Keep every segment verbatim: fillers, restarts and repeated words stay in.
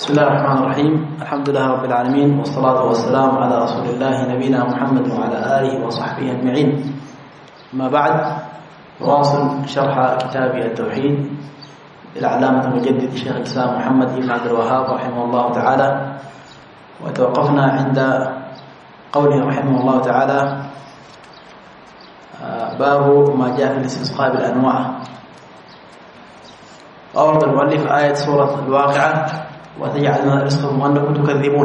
بسم الله الرحمن الرحيم. الحمد لله رب العالمين، والصلاة والسلام على رسول الله نبينا محمد وعلى آله وصحبه أجمعين. ما بعد، نواصل شرح كتاب التوحيد للعلامة المجدد الشيخ الإسلام محمد بن عبد الوهاب رحمه الله تعالى، وتوقفنا عند قوله رحمه الله تعالى: باب ما جاء في الاستسقاء بالأنواع. أورد المؤلف آية سورة الواقعة: وتجعلون رزقكم أنكم تكذبون.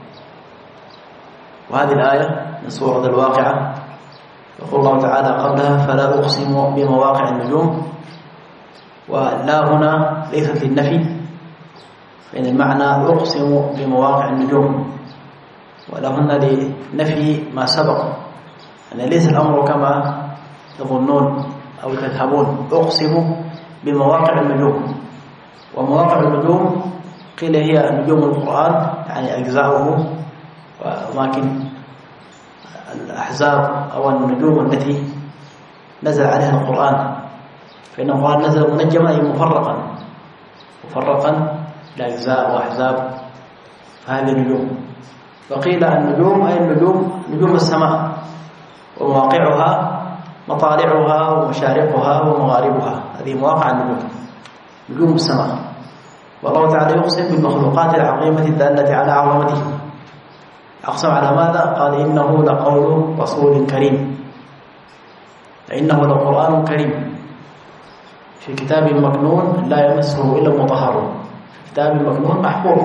وهذه الآية من سورة الواقعة يقول الله تعالى قبلها: فلا أقسم بمواقع النجوم. ولا هنا ليست للنفي، فإن المعنى أقسم بمواقع النجوم، ولا هنا لنفي ما سبق، يعني ليس الأمر كما تظنون أو تذهبون. أقسم بمواقع النجوم، ومواقع النجوم قيل هي نجوم القرآن، يعني أجزاؤه وأماكن الأحزاب أو النجوم التي نزل عليها القرآن، فإن القرآن نزل منجما أي مفرقا مفرقا لأجزاء وأحزاب، فهذه النجوم. وقيل النجوم أي النجوم نجوم السماء، ومواقعها مطالعها ومشارقها ومغاربها، هذه مواقع النجوم، نجوم السماء. والله تعالى يقسم بالمخلوقات العظيمة الدالة على عظمته. أقسم على ماذا؟ قال: إنه لقول رسول كريم، إنه لقرآن كريم في كتاب مكنون لا يمسه إلا المطهرون. في كتاب مكنون محفوظ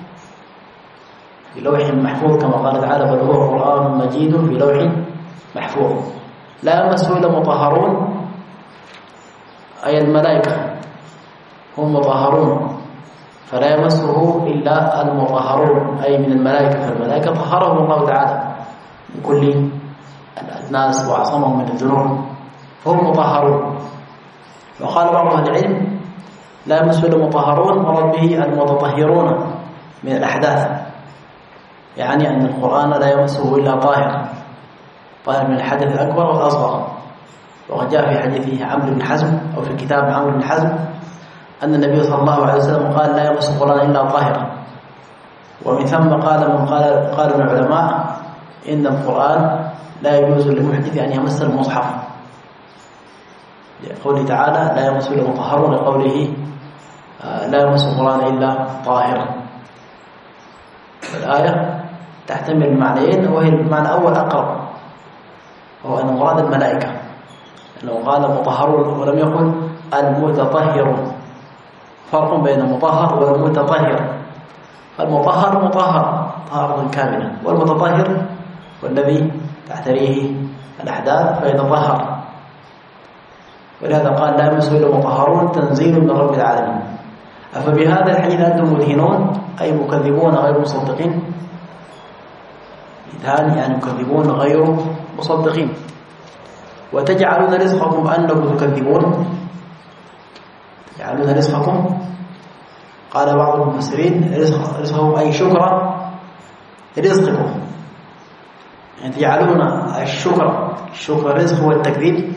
في لوح محفوظ، كما قال تعالى: بل هو قرآن مجيد في لوح محفوظ لا يمسه إلا المطهرون، أي الملائكة هم مطهرون، فلا يمسه إلا المطهرون أي من الملائكة، فالملائكة طهرهم الله تعالى من كل الناس وعصمهم من الذنوب، فهم مطهرون. وقال بعض أهل العلم: لا يمسه إلا المطهرون، مراد به المتطهرون من الأحداث، يعني أن القرآن لا يمسه إلا طاهر، طاهر من الحدث الأكبر والأصغر. وقد جاء في حديث عمرو بن حزم أو في كتاب عمرو بن حزم أن النبي صلى الله عليه وسلم قال: لا يمس القرآن إلا طاهرا. ومن ثم قال من قال قال من العلماء إن القرآن لا يجوز للمحدث أن يمس المصحف، لقوله تعالى: لا يمس إلا المطهرون، لقوله لا يمس القرآن إلا طاهرا. الآية تحتمل المعنيين، وهي المعنى الأول أقرب، وهو أن مراد الملائكة، أنه قال مطهرون ولم يقل المتطهرون. فرق بين المطهر والمتطهر. فالمطهر مطهر طهارة كاملة، والمتطهر والذي تحتريه الأحداث فيتطهر. ولهذا قال: لا يمسه إلا المطهرون تنزيل من رب العالمين. أفبهذا الحديث أنتم مدهنون، أي مكذبون غير مصدقين. إذهان يعني مكذبون غير مصدقين. وتجعلون رزقكم أنكم تكذبون. تجعلون رزقكم، قال بعض المفسرين: رزق رزقهم أي شكرا رزقكم، يعني تجعلون الشكر الشكر الرزق هو التكذيب،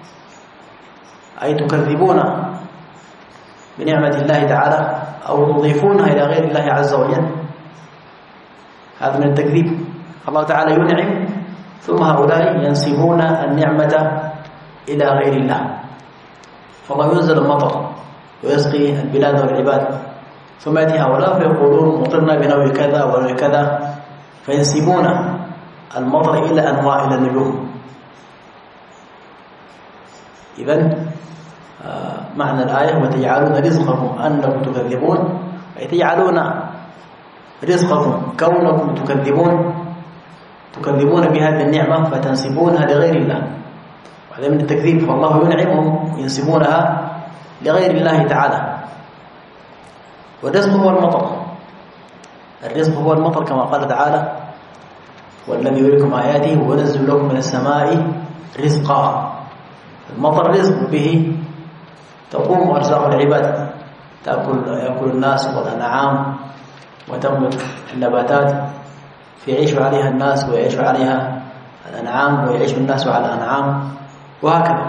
أي تكذبون بنعمة الله تعالى أو تضيفونها إلى غير الله عز وجل. هذا من التكذيب. الله تعالى ينعم ثم هؤلاء ينسبون النعمة إلى غير الله. فالله ينزل المطر ويسقي البلاد والعباد، ثم يأتي هؤلاء فيقولون: مطرنا بنوع كذا ونوع كذا، فينسبون المطر إلى أنواع إلى النجوم. إذن معنى الآية: وتجعلون رزقكم أنكم تكذبون، أي تجعلون رزقكم كونكم تكذبون تكذبون بهذه النعمة فتنسبونها لغير الله، وهذا من التكذيب. فالله ينعمهم ينسبونها لغير الله تعالى. والرزق هو المطر، الرزق هو المطر كما قال تعالى: والذي يريكم آياته وينزل لكم من السماء رزقا. المطر رزق، به تقوم أرزاق العباد، تأكل يأكل الناس والأنعام، وتنبت النباتات، فيعيش عليها الناس ويعيش عليها الأنعام، ويعيش الناس على الأنعام، وهكذا.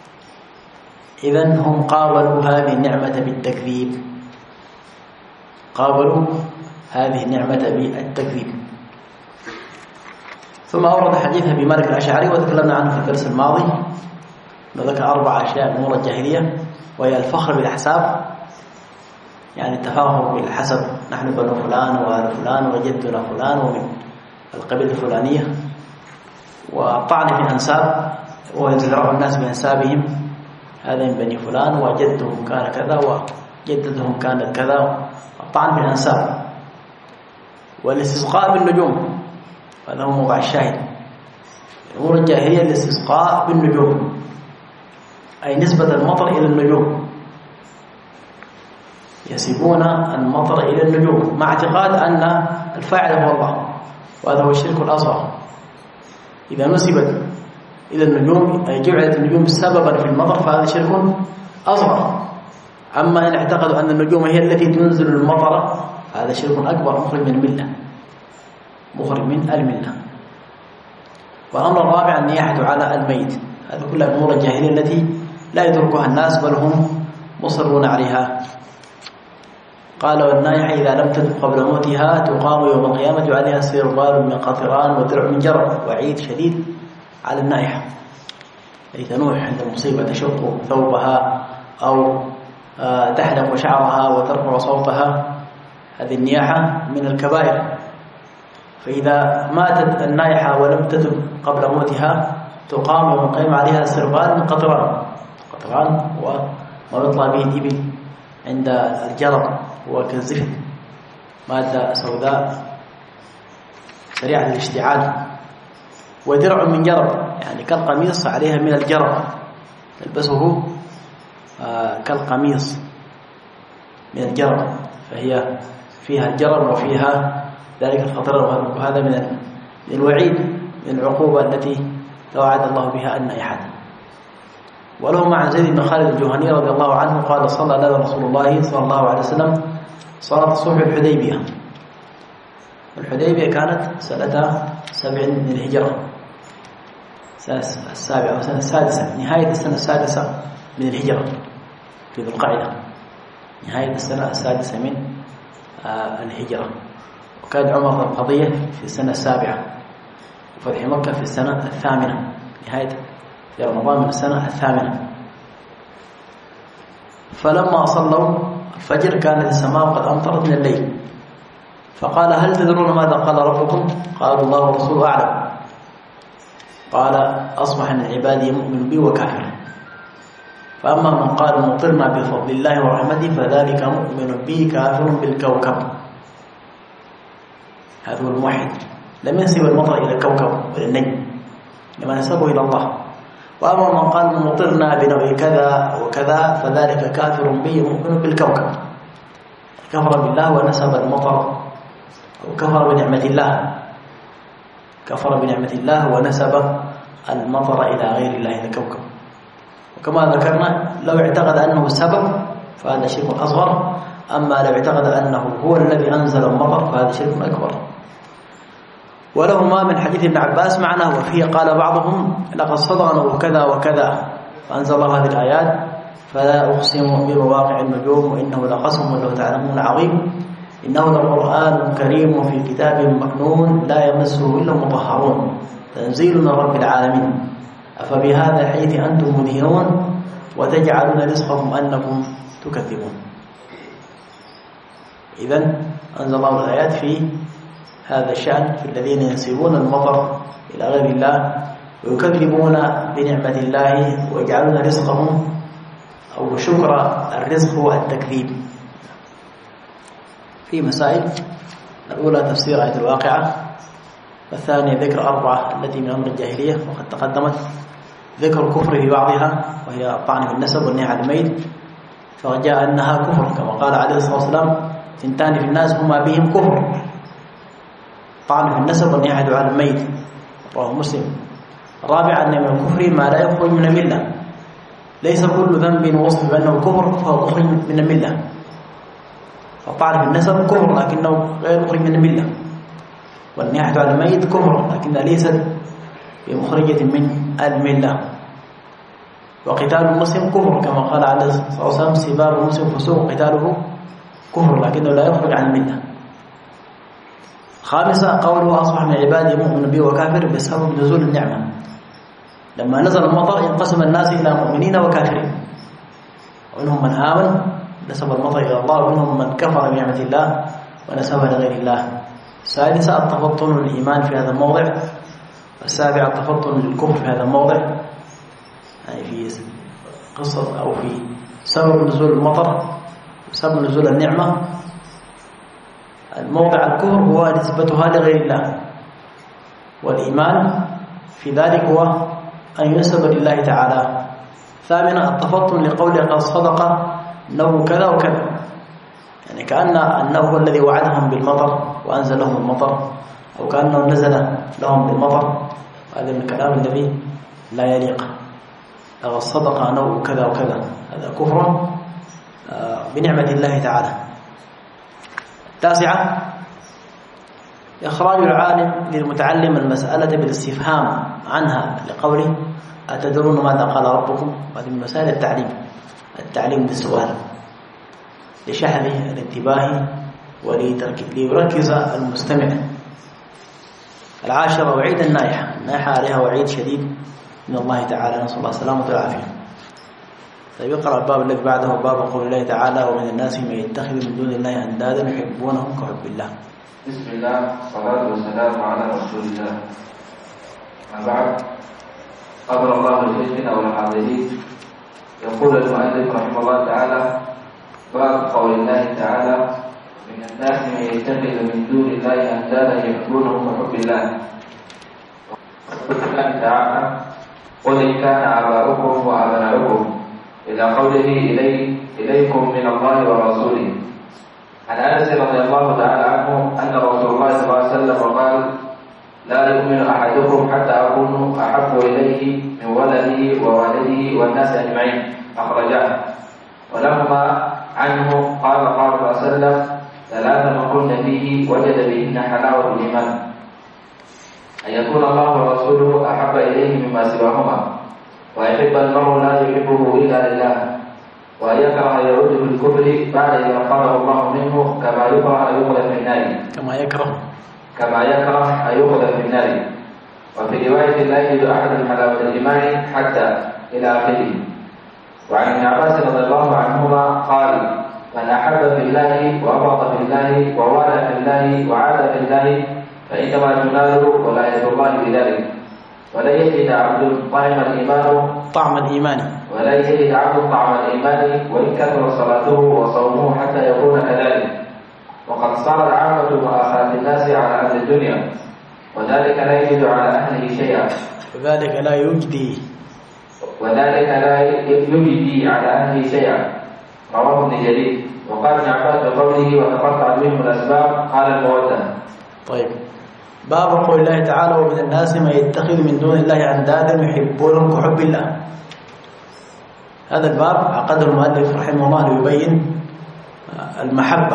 إذن هم قابلوا هذه النعمة بالتكذيب. قابلوا هذه النعمة بالتكذيب. ثم أورد حديث أبي مالك الأشعري وتكلمنا عنه في الدرس الماضي، وذكر أربع أشياء من أمور الجاهلية، وهي الفخر بالأحساب، يعني التفاخر بالحسب، نحن بنو فلان وآل فلان وجدنا فلان ومن القبيلة الفلانية، والطعن في الأنساب ويزرع الناس بأنسابهم، هذا من بني فلان وجدهم كان كذا وجدتهم كانت كذا، الطعن في الأنساب. والاستسقاء بالنجوم، هذا هو موضع الشاهد. أمور الجاهلية الاستسقاء بالنجوم، أي نسبة المطر إلى النجوم، يسبون المطر إلى النجوم مع اعتقاد أن الفاعل هو الله، وهذا هو الشرك الأصغر. إذا نسبت إلى النجوم أي جعلت النجوم سببا في المطر فهذا شرك أصغر. أما إن اعتقدوا أن النجوم هي التي تنزل المطر هذا شرك أكبر مخرج من الملة، مخرج من الملة. والأمر الرابع النياحة على الميت، هذه كلها أمور الجاهلية التي لا يتركها الناس بل هم مصرون عليها. قال والنائحة إذا لم تتب قبل موتها تقام يوم القيامة عليها سربال من قطران ودرع من جرب. وعيد شديد على النائحة، أي تنوح عند المصيبة، تشق ثوبها أو تحلق شعرها وترفع صوتها، هذه النياحة من الكبائر. فإذا ماتت النائحة ولم تتب قبل موتها تقام يوم القيامة عليها سربال من قطران. قطران هو ما يطلع به الإبل عند الجرب، هو كالزفت، مادة سوداء سريعة الاشتعال. ودرع من جرب، يعني كالقميص عليها من الجرب، تلبسه آه كالقميص من الجرب، فهي فيها الجرب وفيها ذلك الخطر. وهذا من الوعيد، من العقوبة التي توعد الله بها النائحة. وله مع زيد بن خالد الجهني رضي الله عنه قال صلى لنا رسول الله صلى الله عليه وسلم صلاة الصبح الحديبية. الحديبية كانت سنة سبع من الهجرة، السنة السابعة والسنة السادسة، نهاية السنة السادسة من الهجرة في ذو القعدة، نهاية السنة السادسة من الهجرة. وكان عمر القضية في السنة السابعة، وفتح مكة في السنة الثامنة، نهاية في رمضان من السنة الثامنة. فلما صلوا الفجر كانت السماء قد أمطرت من الليل، فقال هل تدرون ماذا قال ربكم؟ قالوا الله ورسوله أعلم. قال أصبح من عبادي مؤمن بي وكافر، فأما من قال مطرنا بفضل الله ورحمته فذلك مؤمن بي كافر بالكوكب. هذا هو الموحد، لم ينسب المطر إلى الكوكب وإلى النجم، لما نسبه إلى الله. وأما من قال مطرنا بنوع كذا وكذا فذلك كافر بي مؤمن بالكوكب، كفر بالله ونسب المطر، أو كفر بنعمة الله، كفر بنعمة الله ونسب المطر إلى غير الله الكوكب. وكما ذكرنا لو اعتقد أنه السبب فهذا شرك أصغر، أما لو اعتقد أنه هو الذي أنزل المطر فهذا شرك أكبر. ولهما من حديث ابن عباس معناه، وفيه قال بعضهم لقد صدقنا وكذا وكذا، فأنزل الله هذه الآيات فلا أقسم بمواقع النجوم وإنه لقسم لو تعلمون عظيم إنه لقرآن كريم وفي كتاب مكنون لا يمسه إلا المطهرون تنزيل من رب العالمين أفبهذا الحديث أنتم مدهنون وتجعلون رزقكم أنكم تكذبون. إذن أنزل الله الآيات في هذا الشأن في الذين ينسبون المطر إلى غير الله ويكذبون بنعمة الله ويجعلون رزقهم أو شكر الرزق هو التكذيب. في مسائل، الأولى تفسير آية الواقعة، والثانية ذكر أربعة التي من أمر الجاهلية وقد تقدمت، ذكر الكفر في بعضها وهي الطعن في النسب والنية على الميت، فجاء أنها كفر كما قال عليه الصلاة والسلام ثنتان في الناس هما بهم كفر، طعن في النسب والنية على الميت، رواه مسلم. الرابعة أن من الكفر ما لا يخرج من الملة، ليس كل ذنب وصف بأنه كفر فهو مخرج من الملة، فالطعن في النسب كفر لكنه غير مخرج من الملة، والنية على الميت كفر لكنها ليست بمخرجة من الملة. وقتال المسلم كفر كما قال عليه الصلاة والسلام سباب المسلم فسوق قتاله كفر لكنه لا يخرج عن الملة. خامسة قوله أصبح من عبادي مؤمن به وكافر بسبب نزول النعمة. لما نزل المطر ينقسم الناس إلى مؤمنين وكافرين، ومنهم من آمن نسب المطر إلى الله، ومنهم من كفر بنعمة الله ونسبها لغير الله. السادسة التفطن للإيمان في هذا الموضع. السابعة التفطن للكفر في هذا الموضع، يعني في قصة أو في سبب نزول المطر سبب نزول النعمة. الموضع الكفر هو نسبتها لغير الله، والإيمان في ذلك هو أن ينسب لله تعالى. ثامنا التفطن لقوله قد صدق أنه كذا وكذا، يعني كأن أنه هو الذي وعدهم بالمطر وأنزل لهم المطر، أو كأنه نزل لهم بالمطر. هذا من الكلام الذي لا يليق. قد صدق أنه كذا وكذا، هذا كفر بنعمة الله تعالى. التاسعة إخراج العالم للمتعلم المسألة بالاستفهام عنها لقوله أتدرون ماذا قال ربكم؟ وهذه من مسائل التعليم، التعليم بالسؤال لشحذ الانتباه وليركز المستمع. العاشرة وعيد النائحة. النائحة عليها وعيد شديد من الله تعالى، نسأل الله السلامة والعافية. فيقرأ الباب الذي بعده باب قول الله تعالى ومن الناس من يتخذ من دون الله أندادا يحبونهم كحب الله. بسم الله والصلاة والسلام على رسول الله. ما بعد، قبل الله لشيخنا والحاضرين، يقول المؤلف رحمه الله تعالى باب قول الله تعالى من الناس من يتخذ من دون الله أندادا يحبونهم كحب الله. وقول الله تعالى قل إن كان آباؤكم وأبناؤكم إلى قوله إلي إليكم من الله ورسوله. عن أنس رضي الله تعالى عنه أن رسول الله صلى الله عليه وسلم قال لا يؤمن أحدكم حتى أكون أحب إليه من ولده ووالده والناس أجمعين، أخرجاه. ولما عنه قال قال صلى الله عليه وسلم ثلاث من كن فيه وجد بهن حلاوة الإيمان، أن يكون الله ورسوله أحب إليه مما سواهما، ويحب المرء لا يحبه إلا لله، ويكره يعود بالكفر بعد إذا قاله الله منه كما يكره أن يقذف في النار كما يكره كما يكره أن يقذف في النار. وفي رواية لا يجد أحد حلاوة الإيمان حتى إلى آخره. وعن ابن عباس رضي الله عنهما قال من أحب في الله وأبغض في الله ووالى في الله وعاد في الله فإنما تنال ولاية الله بذلك. ولا يجد عبد طعم الإيمان طعم الإيمان ولا يجد عبد طعم الإيمان وإن كثر صلاته وصومه حتى يكون كذلك. وقد صار العامة مؤاخاة الناس على أهل الدنيا، وذلك لا يجد على أهله شيئا وذلك لا يجدي وذلك لا يجدي على أهله شيئا. رواه ابن جرير. وقال ابن عباس بقوله وتقطع بهم الأسباب قال المودة. طيب، باب قول الله تعالى ومن الناس من يتخذ من دون الله أندادا يحبونهم كحب الله. هذا الباب عقده المؤلف رحمه الله ليبين المحبة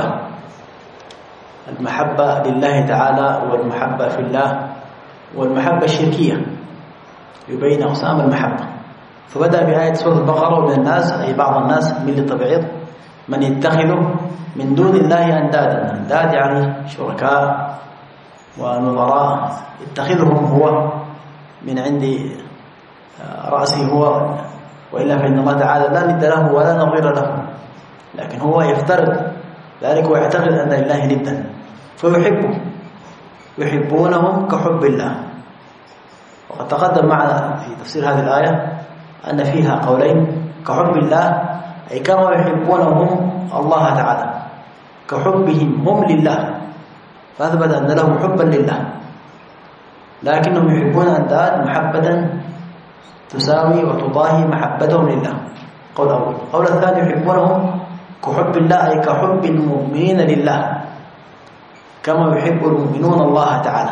المحبة لله تعالى والمحبة في الله والمحبة الشركية، يبين أقسام المحبة. فبدأ بآية سورة البقرة ومن الناس أي بعض الناس من التبعيض من يتخذ من دون الله أندادا. أنداد يعني شركاء ونظراء يتخذهم هو من عند رأسه هو، وإلا فإن الله تعالى لا ند له ولا نظير له، لكن هو يفترض ذلك ويعتقد أن لله ندا فيحبه يحبونهم كحب الله. وقد تقدم معنا في تفسير هذه الآية أن فيها قولين: كحب الله أي كما يحبونهم الله تعالى كحبهم هم لله، فأثبت أن لهم حبا لله، لكنهم يحبون أنداد محبة تساوي وتضاهي محبتهم لله. قول أول. قول الثاني يحبونهم كحب الله أي كحب المؤمنين لله كما يحب المؤمنون الله تعالى،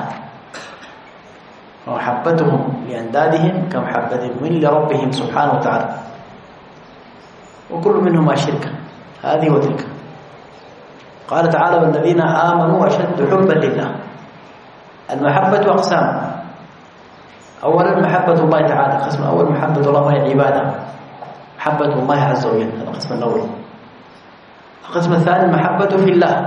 ومحبتهم لأندادهم كمحبتهم لربهم سبحانه وتعالى، وكل منهما شركة هذه وتلك. قال تعالى: والذين آمنوا أشد حبا لله. المحبة أقسام: أولا محبة الله تعالى، قسم أول محبة الله وهي عبادة، محبة الله عز وجل، هذا القسم الأول. القسم الثاني المحبة في الله،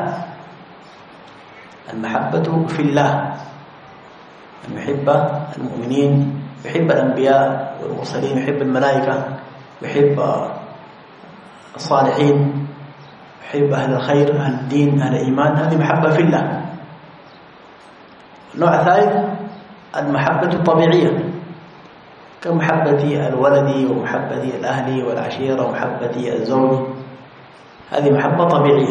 المحبة في الله، أن يحب المؤمنين، يحب الأنبياء والمرسلين، يحب الملائكة، يحب الصالحين، يحب أهل الخير، أهل الدين، أهل الإيمان. هذه محبة في الله. النوع الثالث المحبة الطبيعية، كمحبة الولد ومحبة الأهل والعشيرة ومحبة الزوج، هذه محبة طبيعية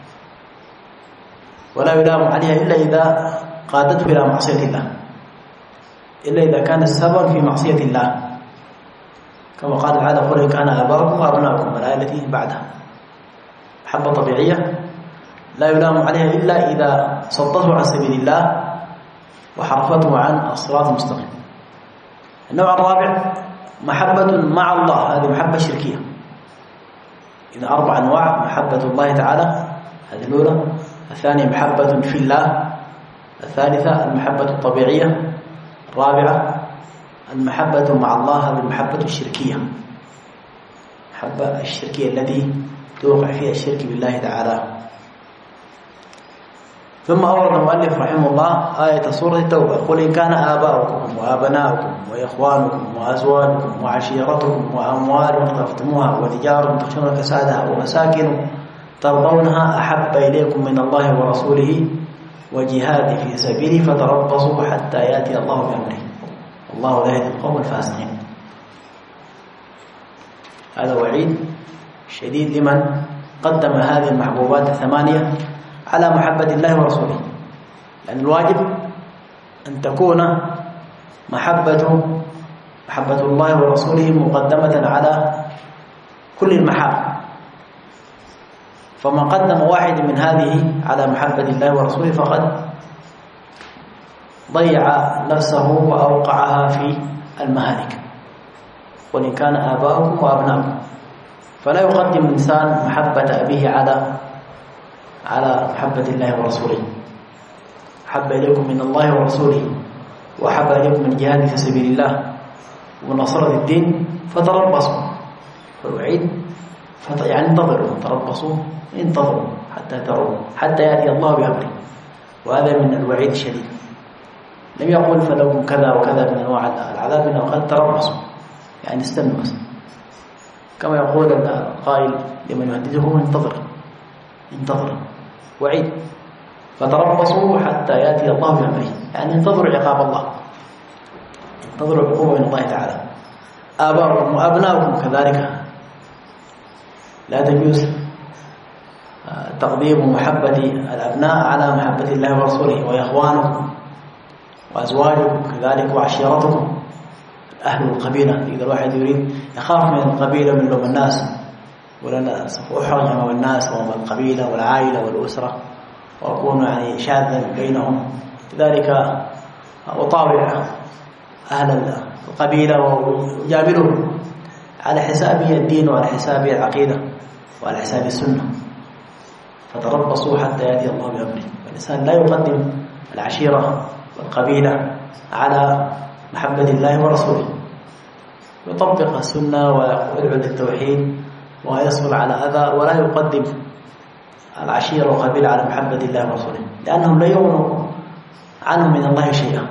ولا يلام عليها إلا إذا قادته إلى معصية الله، إلا إذا كان السبب في معصية الله، كما قال تعالى قل إن كان آباؤكم وأبناؤكم، الآية التي بعدها. محبة طبيعية لا يلام عليها إلا إذا صدته عن سبيل الله وحرفته عن الصراط المستقيم. النوع الرابع محبة مع الله، هذه محبة شركية. إذا أربع أنواع: محبة الله تعالى هذه الأولى، الثانية محبة في الله، الثالثة المحبة الطبيعية، الرابعة المحبة مع الله، هذه المحبة الشركية، المحبة الشركية التي توقع فيها الشرك بالله تعالى. ثم أورد المؤلف رحمه الله آية سورة التوبة: قل إن كان آباؤكم وأبناؤكم وإخوانكم وأزواجكم وعشيرتكم وأموال اقترفتموها وتجارة تخشون كسادها ومساكن ترضونها أحب إليكم من الله ورسوله وجهاد في سبيله فتربصوا حتى يأتي الله بأمره والله لا يهدي القوم الفاسقين. هذا وعيد شديد لمن قدم هذه المحبوبات الثمانية على محبة الله ورسوله، لأن الواجب أن تكون محبة محبة الله ورسوله مقدمة على كل المحاب، فمن قدم واحد من هذه على محبة الله ورسوله فقد ضيع نفسه وأوقعها في المهالك. وإن كان آباؤكم وأبناؤكم، فلا يقدم الإنسان محبة أبيه على على محبة الله ورسوله. أحب إليكم من الله ورسوله وأحب إليكم من جهاد في سبيل الله ونصرة الدين فتربصوا، فالوعيد يعني انتظروا، تربصوا انتظروا حتى تروا حتى يأتي الله بأمره، وهذا من الوعيد الشديد. لم يقل فلو كذا وكذا من أنواع العذاب، إنه قد تربصوا يعني استنوا بس، كما يقول القائل لمن يهدده انتظر انتظر، وعيد. فتربصوا حتى يأتي الله بأمره، يعني انتظروا عقاب الله، انتظروا عقوبة من الله تعالى. آباؤكم وأبناؤكم كذلك لا تجوز تقديم محبة الأبناء على محبة الله ورسوله، وإخوانكم وأزواجكم كذلك وعشيرتكم، أهل القبيلة. إذا الواحد يريد يخاف من القبيلة من لوم الناس، ولا سوف أحرج أمام الناس وأمام القبيلة والعائلة والأسرة وأكون يعني شاذا بينهم، لذلك أطاوع أهل القبيلة وأجاملهم على حساب الدين وعلى حساب العقيدة وعلى حساب السنة. فتربصوا حتى يأتي الله بأمره. والإنسان لا يقدم العشيرة والقبيلة على محبة الله ورسوله، يطبق السنة ويدعو للتوحيد ويصبر على أذى، ولا يقدم العشيرة والقبيلة على محبة الله ورسوله، لأنهم لا يغنوا عنه من الله شيئا.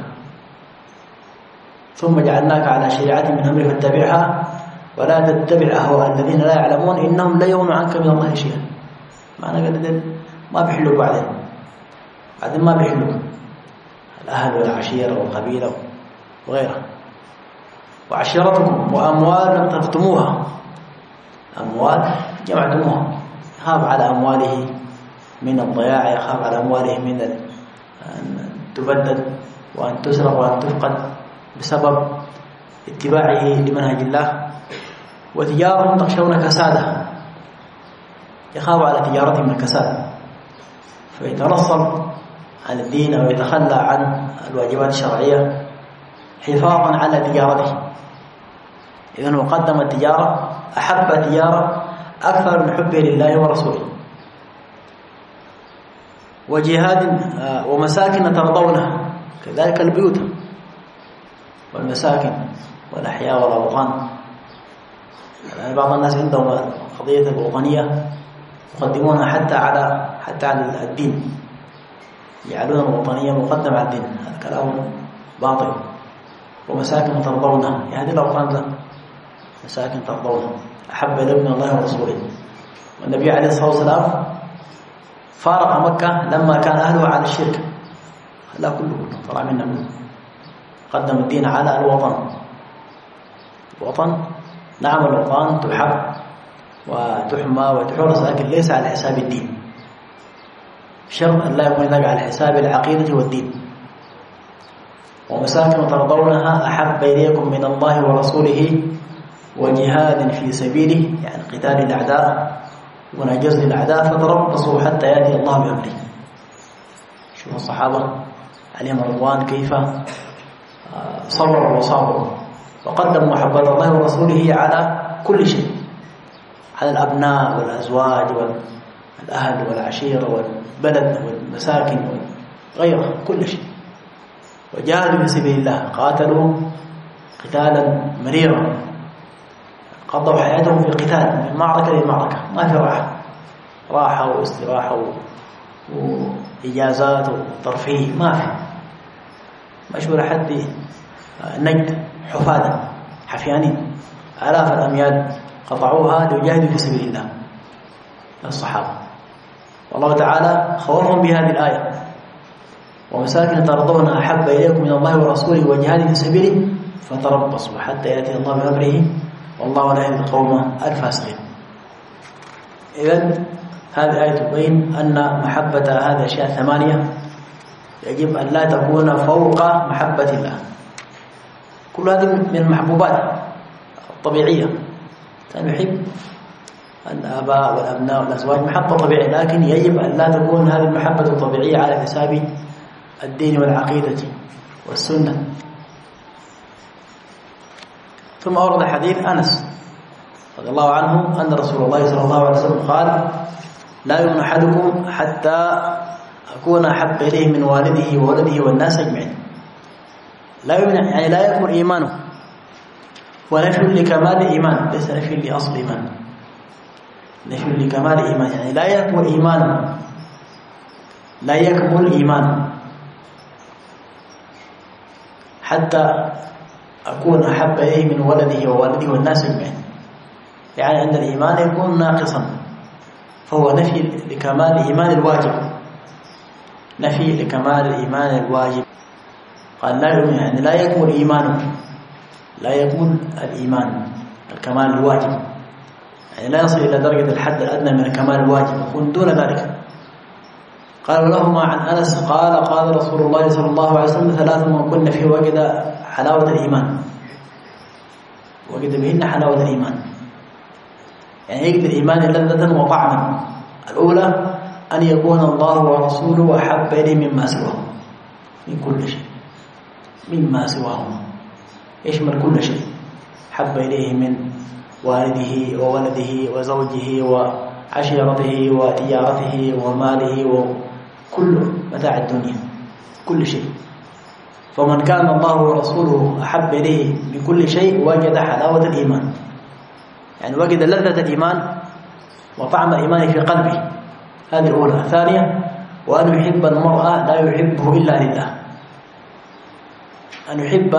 ثم جعلناك على شريعة من أمره فاتبعها ولا تتبع أهواء الذين لا يعلمون إنهم لا يغنوا عنك من الله شيئا. معنى قال ما بيحلوك بعدين بعدين ما بيحلوك الأهل والعشيرة والقبيلة وغيرها. وعشيرتكم وأموال لم تقتموها، أموال جمعتموها، يخاف على أمواله من الضياع، يخاف على أمواله من أن تبدد وأن تسرق وأن تفقد بسبب اتباعه لمنهج الله. وتجارة تخشون كسادها، يخاف على تجارته من الكساد فيتنصل عن الدين أو يتخلى عن الواجبات الشرعية حفاظا على تجارته. إذن هو قدم التجارة، أحب التجارة أكثر من حبه لله ورسوله. وجهاد ومساكن ترضونها، كذلك البيوت والمساكن والأحياء والأوطان. يعني بعض الناس عندهم قضية الوطنية يقدمونها حتى على حتى على الدين، يجعلون الوطنية مقدمة على الدين. هذا كلام باطل. ومساكن ترضونها، يعني الأوطان ذا مساكن ترضونها أحب إليكم من الله ورسوله. والنبي عليه الصلاة والسلام فارق مكة لما كان أهلها على الشرك، لا كله طلع منا منه، قدم الدين على الوطن. الوطن نعم الوطن تحب وتحمى وتحرس، لكن ليس على حساب الدين. شرط أن لا يكون ذلك على حساب العقيدة والدين. ومساكن ترضونها أحب إليكم من الله ورسوله وجهاد في سبيله، يعني قتال الأعداء ونجز الأعداء، فتربصوا حتى يأتي الله بأمره. شوف الصحابة عليهم رضوان كيف صبروا وصابروا وقدموا محبة الله ورسوله على كل شيء، على الأبناء والأزواج والأهل والعشيرة والبلد والمساكن وغيرها كل شيء. وجاهدوا في سبيل الله، قاتلوا قتالا مريرا، قضوا حياتهم في قتال من معركة لمعركة، ما في راحة راحة واستراحة وإجازات وترفيه، ما في. مشهور حد نجد حفادا حفيانين آلاف الأميال قطعوها ليجاهدوا في سبيل الله الصحابة. والله تعالى خوفهم بهذه الآية: ومساكن ترضونها أحب إليكم من الله ورسوله وجهاد في سبيله فتربصوا حتى يأتي الله بأمره والله لا يهدي القوم الفاسقين. إذن هذه الآية تبين أن محبة هذه الأشياء الثمانية يجب أن لا تكون فوق محبة الله. كل هذه من المحبوبات الطبيعية، سنحب الآباء والأبناء والأزواج محبة طبيعية، لكن يجب أن لا تكون هذه المحبة الطبيعية على حساب الدين والعقيدة والسنة. ثم أورد حديث أنس رضي الله عنه أن رسول الله صلى الله عليه وسلم قال: لا يؤمن أحدكم حتى أكون أحب إليه من والده وولده والناس أجمعين. لا يؤمن يعني لا يكمل إيمانه، ونفي لكمال إيمان، ليس نفي لأصل إيمان، نفي لكمال إيمان، يعني لا يكمل إيمانه، لا يكمل إيمانه حتى أكون أحب إليه من ولده ووالده والناس أجمعين. يعني عند الإيمان يكون ناقصا، فهو نفي لكمال إيمان الواجب، نفي لكمال الإيمان الواجب. قال لا يؤمن يعني لا يكمل إيمانه، لا يكمل الإيمان الكمال الواجب، يعني لا يصل إلى درجة الحد الأدنى من الكمال الواجب، يكون دون ذلك. قال لهما عن أنس قال: قال رسول الله صلى الله عليه وسلم: ثلاث من كن فيه وجد حلاوة الإيمان، وجد بهن حلاوة الإيمان، يعني يجد الإيمان لذة وطعما. الأولى أن يكون الله ورسوله أحب إليه مما سواهم، من كل شيء، مما سواهم يشمل كل شيء، حب إليه من والده وولده وزوجه وعشيرته وتجارته وماله وكل متاع الدنيا، كل شيء. فمن كان الله ورسوله أحب إليه بكل شيء وجد حلاوة الإيمان، يعني وجد لذة الإيمان وطعم الإيمان في قلبه. هذه الأولى. الثانية: وأن يحب المرأة لا يحبه إلا لله، أن يحب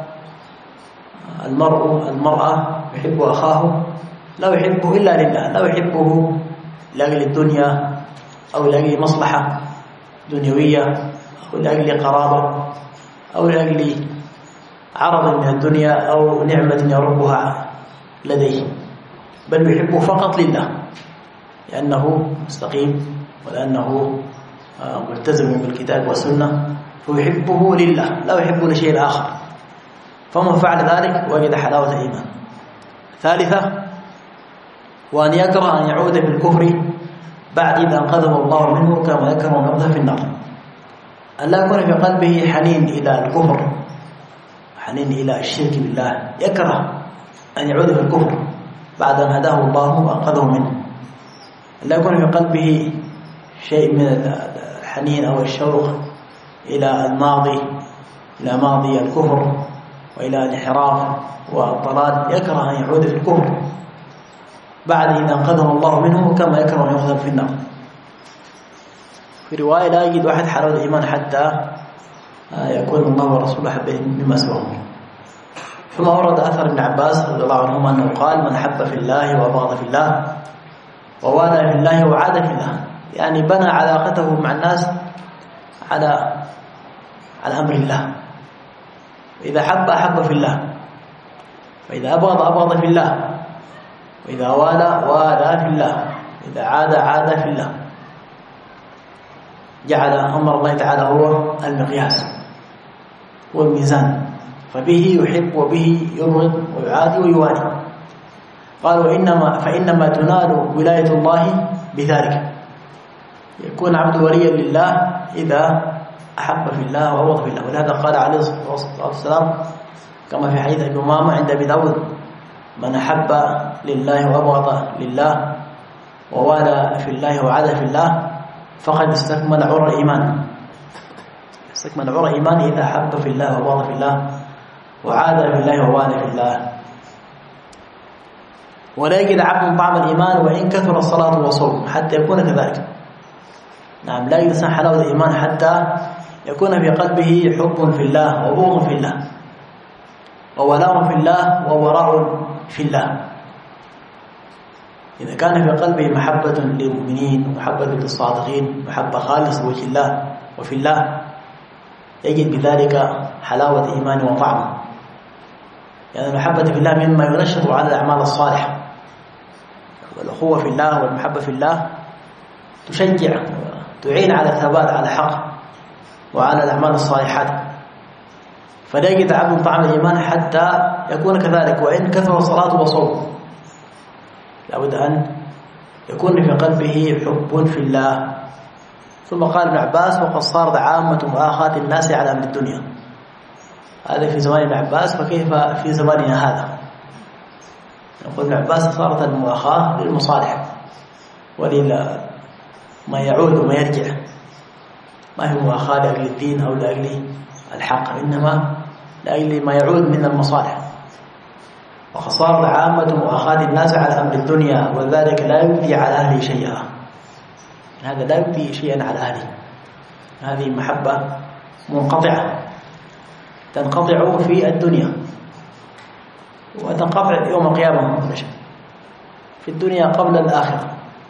المرء المرأة يحب أخاه لا يحبه إلا لله، لا يحبه لأجل الدنيا أو لأجل مصلحة دنيوية أو لأجل قرابة أو لأجل عرض من الدنيا أو نعمة يربها لديه، بل يحبه فقط لله، لأنه مستقيم ولأنه ملتزم بالكتاب والسنة، فيحبه لله لا يحب لشيء آخر. فمن فعل ذلك وجد حلاوة الإيمان. ثالثة: وأن يكره أن يعود بالكفر بعد إذا أنقذه الله منه كما يكره أن يقذف في النار، أن لا يكون في قلبه حنين إلى الكفر، حنين إلى الشرك بالله، يكره أن يعود في الكفر بعد أن هداه الله وأنقذه منه، أن لا يكون في قلبه شيء من الحنين أو الشوق إلى الماضي، إلى ماضي الكفر وإلى الانحراف والضلال، يكره أن يعود في الكفر. بعد إذا أنقذه الله منه كما يكره أن يقذف في النار. في رواية لا يجد أحد حلاوة الإيمان حتى يكون الله ورسوله أحب مما سواهم. ثم ورد أثر ابن عباس رضي الله عنهما أنه قال: من حب في الله وأبغض في الله ووالى في الله وعاد في الله، يعني بنى علاقته مع الناس على على أمر الله. إذا حب أحب في الله، وإذا أبغض أبغض في الله، وإذا والى والى في الله، إذا عاد عاد في الله. جعل أمر الله تعالى هو المقياس والميزان، فبه يحب وبه يبغض ويعادي ويوالي. قالوا إنما فإنما تنال ولاية الله بذلك، يكون عبد وليا لله إذا أحب في الله وأبغض في الله. ولهذا قال عليه الصلاة والسلام كما في حديث ابن أمامة عند أبي داود: من أحب لله وأبغض لله ووالى في الله وعاد في الله فقد استكمل عرى الإيمان. استكمل عرى الإيمان إذا أحب في الله وأبغض في الله وعاد في الله ووالى في الله. ولا يجد عبد طعم الإيمان وإن كثر الصلاة والصوم حتى يكون كذلك. نعم، لا يجد حلاوة الإيمان حتى يكون في قلبه حب في الله وبغض في الله وولاء في الله ووراء في الله. إذا كان في قلبه محبة للمؤمنين ومحبة للصادقين، محبة خالصة وجه الله وفي الله، يجد بذلك حلاوة إيمان وطعمه. يعني المحبة في الله مما ينشط على الأعمال الصالحة، والأخوة في الله والمحبة في الله تشجع تعين على الثبات على الحق وعلى الأعمال الصالحات. فلا يجد عبد طعم الإيمان حتى يكون كذلك وإن كثر الصلاة وصوم. لابد أن يكون في قلبه حب في الله. ثم قال ابن عباس: وقد صارت عامة مؤاخاة الناس على أمر الدنيا. هذا في زمان ابن عباس، فكيف في زماننا هذا؟ يقول ابن عباس: صارت المؤاخاة للمصالح ولما يعود وما يرجع، ما هي مؤاخاة لأجل الدين أو لأجل الحق، إنما لأجل ما يعود من المصالح. وقد صارت عامة مؤاخاة الناس على أمر الدنيا وذلك لا يبدي على أهله شيئا. هذا لا يبدي شيئا على أهله. هذه محبة منقطعة تنقطع في الدنيا وتنقطع يوم القيامة في الدنيا قبل الآخرة.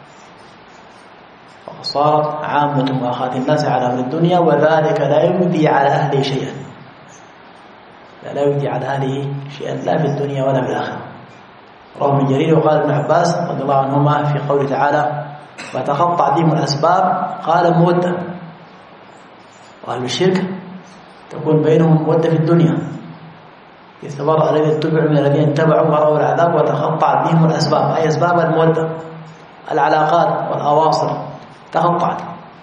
وقد صارت عامة مؤاخاة الناس على أمر الدنيا وذلك لا يبدي على أهله شيئا. لا يبدي على أهله شيئا لا في الدنيا ولا في الآخرة. رواه ابن جرير. وقال ابن عباس رضي الله عنهما في قوله تعالى: وتقطع بهم الأسباب، قال: مودة. وأهل الشرك تكون بينهم مودة في الدنيا، إذ تبرأ الذين اتبعوا من الذين اتبعوا ورأوا العذاب وتقطعت بهم الأسباب، أي أسباب المودة، العلاقات والأواصر تقطعت.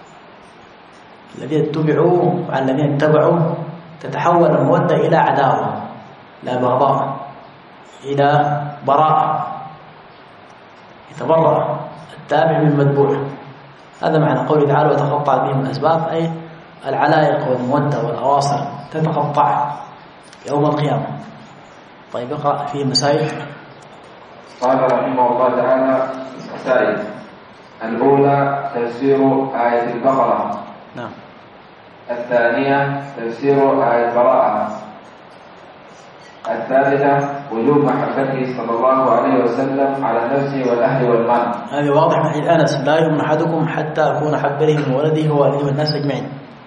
الذين اتبعوا عن الذين اتبعوا تتحول المودة إلى عداوة لا بغضاء، إلى براءة، يتبرأ التابع من المتبوع. هذا معنى قوله تعالى: وتقطعت بهم الأسباب، أي العلائق والمودة والأواصر تتقطع يوم القيامة. طيب اقرأ فيه مسائل. قال رحمه الله تعالى: مسائل. الأولى تفسير آية البقرة. نعم. الثانية تفسير آية براءة. الثالثة وجوب محبته صلى الله عليه وسلم على نفسه والأهل والمال. هذه واضح من حديث أنس: لا يؤمن أحدكم حتى أكون أحب إليه من ولده ووالده والناس أجمعين.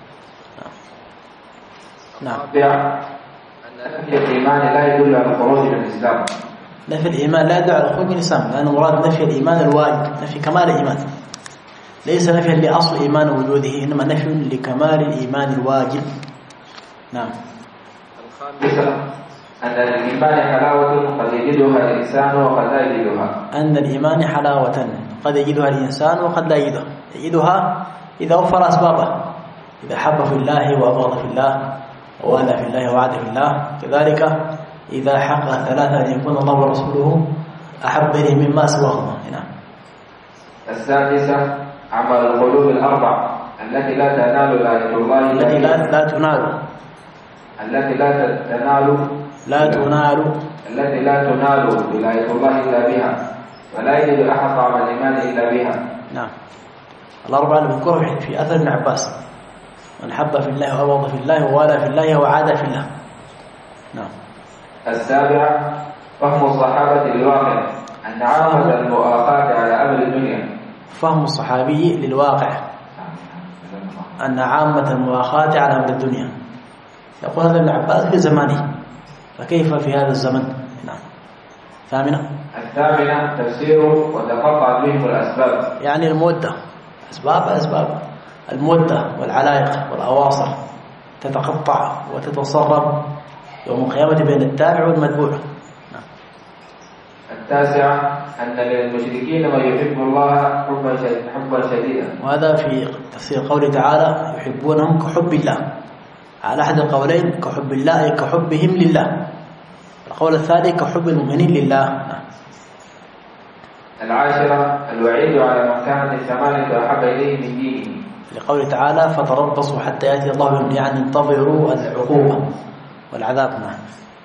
نعم. الرابع أن نفي الإيمان لا يدل على الخروج من الإسلام. نفي الإيمان لا يدل على الخروج من الإسلام، لأنه مراد نفي الإيمان الواجب، نفي كمال الإيمان، ليس نفيا لأصل إيمان وجوده، إنما نفي لكمال الإيمان الواجب. نعم. الخامسة أن الإيمان حلاوة قد يجدها الإنسان وقد لا يجدها. أن الإيمان حلاوة قد يجدها الإنسان وقد لا يجدها. يجدها إذا وفر أسبابه، إذا حب في الله وأبغض في الله ووالى في الله ووعد في الله. كذلك إذا حقق ثلاثة أن يكون الله ورسوله أحب إليه مما سواهما. نعم. السادسة عمل القلوب الأربع التي لا تنال ولاية الله التي لا لا تنال التي لا تنال لا تنال التي لا تنال ولاية الله إلا بها. ولا يجد أحد طعم الإيمان إلا بها. نعم. الأربعة اللي بذكرها في أثر ابن عباس: من حب في الله وأبغض في الله ووالى في الله وعاد في الله. نعم. السابعة فهم الصحابة للواقع أن عامة المؤاخاة على أمر الدنيا. فهم الصحابي للواقع أن عامة المؤاخاة على أمر الدنيا. يقول هذا ابن عباس في زمانه، فكيف في هذا الزمن؟ نعم. ثامنة الثامنة تفسير وتقطع بهم الأسباب، يعني المودة، أسباب أسباب المودة والعلائق والأواصر تتقطع وتتصرف يوم القيامة بين التابع والمتبوع. نعم. التاسعة أن للمشركين من يحب الله حبا شديدا، وهذا في تفسير قوله تعالى: يحبونهم كحب الله. على أحد القولين كحب الله كحبهم لله، القول الثاني كحب المؤمنين لله. نعم. العاشرة الوعيد على من كانت الثمانية أحب إليه من دينه، لقوله تعالى: فتربصوا حتى يأتي الله بأمره، يعني انتظروا العقوبة والعذاب. نعم.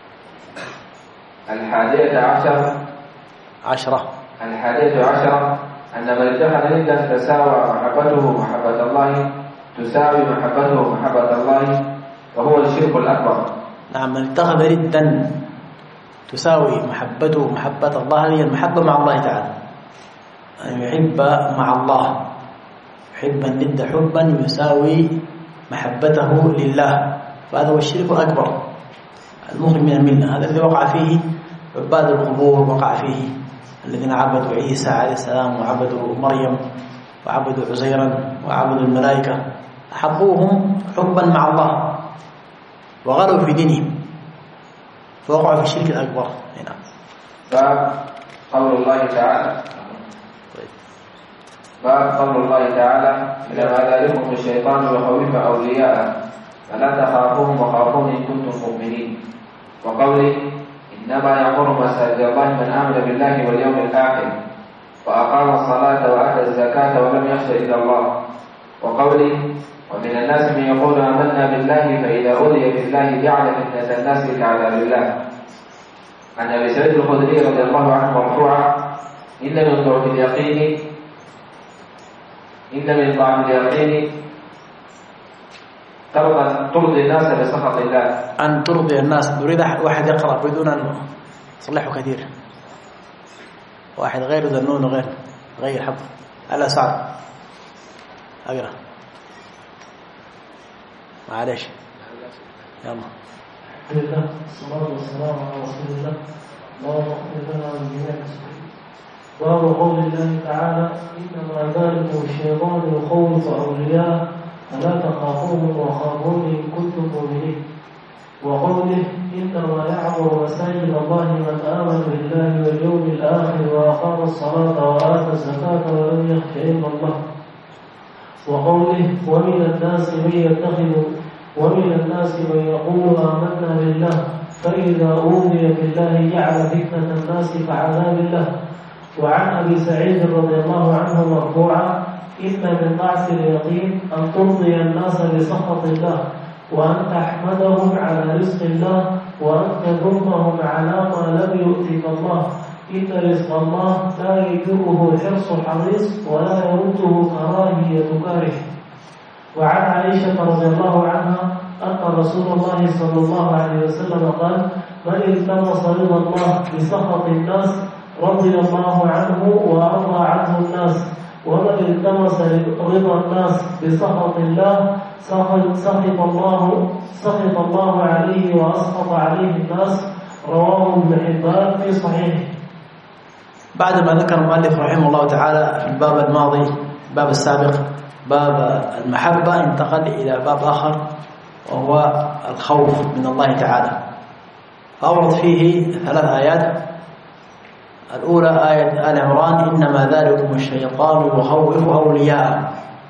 الحادية عشر عشرة الحادية عشرة أن من اتخذ ندا تساوى محبته محبة الله تساوي محبته محبة الله، وهو الشرك الأكبر. نعم. من اتخذ ندا تساوي محبته محبة الله، هذه المحبة مع الله تعالى، أن يحب مع الله، يحب الند حبا يساوي محبته لله، فهذا هو الشرك الأكبر المخرج من الملة. هذا الذي وقع فيه عباد القبور، وقع فيه الذين عبدوا عيسى عليه السلام وعبدوا مريم وعبدوا عزيرا وعبدوا الملائكة، أحبوهم حبا مع الله وغلوا في دينهم فوقعوا في الشرك الأكبر. هنا باب قول الله تعالى باب قول الله تعالى: إنما ذلكم الشيطان يخوف أولياءه فلا تخافوهم وخافون إن كنتم مؤمنين. وقوله: إنما يأمر مساجد الله من آمن بالله واليوم الآخر وأقام الصلاة وآتى الزكاة ولم يخش إلا الله. وقوله: ومن الناس من يقول آمنا بالله فإذا أوذي في الله جعل فتنة الناس كعذاب الله. عن أبي سعيد الخدري رضي الله عنه مرفوعا: إن من ضعف اليقين إن من ضعف اليقين ترضي الناس بسخط الله. أن ترضي الناس. نريد واحد يقرأ بدون أن تصلحه كثير، واحد غير ذنون وغير غير حب. على سعد أقرأ معلش. يلا. الحمد لله والصلاة والسلام على رسول الله. اللهم اغفر لنا ولجميع المسلمين. باب قول الله تعالى: إنما ذلكم الشيطان يخوف أولياءه فلا تخافوهم وخافون إن كنتم مؤمنين. وقوله: إنما يعمر مساجد الله من آمن بالله واليوم الآخر وأقام الصلاة وآتى الزكاة ولم يخش إلا الله. وقوله: ومن الناس من يتخذ ومن الناس من يقول آمنا بالله فإذا أوذي في الله جعل فتنة الناس كعذاب الله. وعن أبي سعيد رضي الله عنه مرفوعا: إن من ضعف اليقين أن ترضي الناس بسخط الله، وأن تحمدهم على رزق الله، وأن تذمهم على ما لم يؤتك الله. إن رزق الله لا يجره حرص حريص ولا يرده كراهية كاره. وعن عائشة رضي الله عنها أن رسول الله صلى الله عليه وسلم قال: من التمس رضا الله بسخط الناس رضي الله عنه وأرضى عنه الناس، ومن التمس رضا الناس بسخط الله سخط الله سخط الله عليه وأسخط عليه الناس. رواه ابن حبان في صحيحه. بعد ما ذكر المؤلف رحمه الله تعالى في الباب الماضي الباب السابق باب المحبة، انتقل إلى باب آخر وهو الخوف من الله تعالى، فأورد فيه ثلاث آيات. الأولى آية آل عمران: إنما ذلكم الشيطان يخوف أولياءه.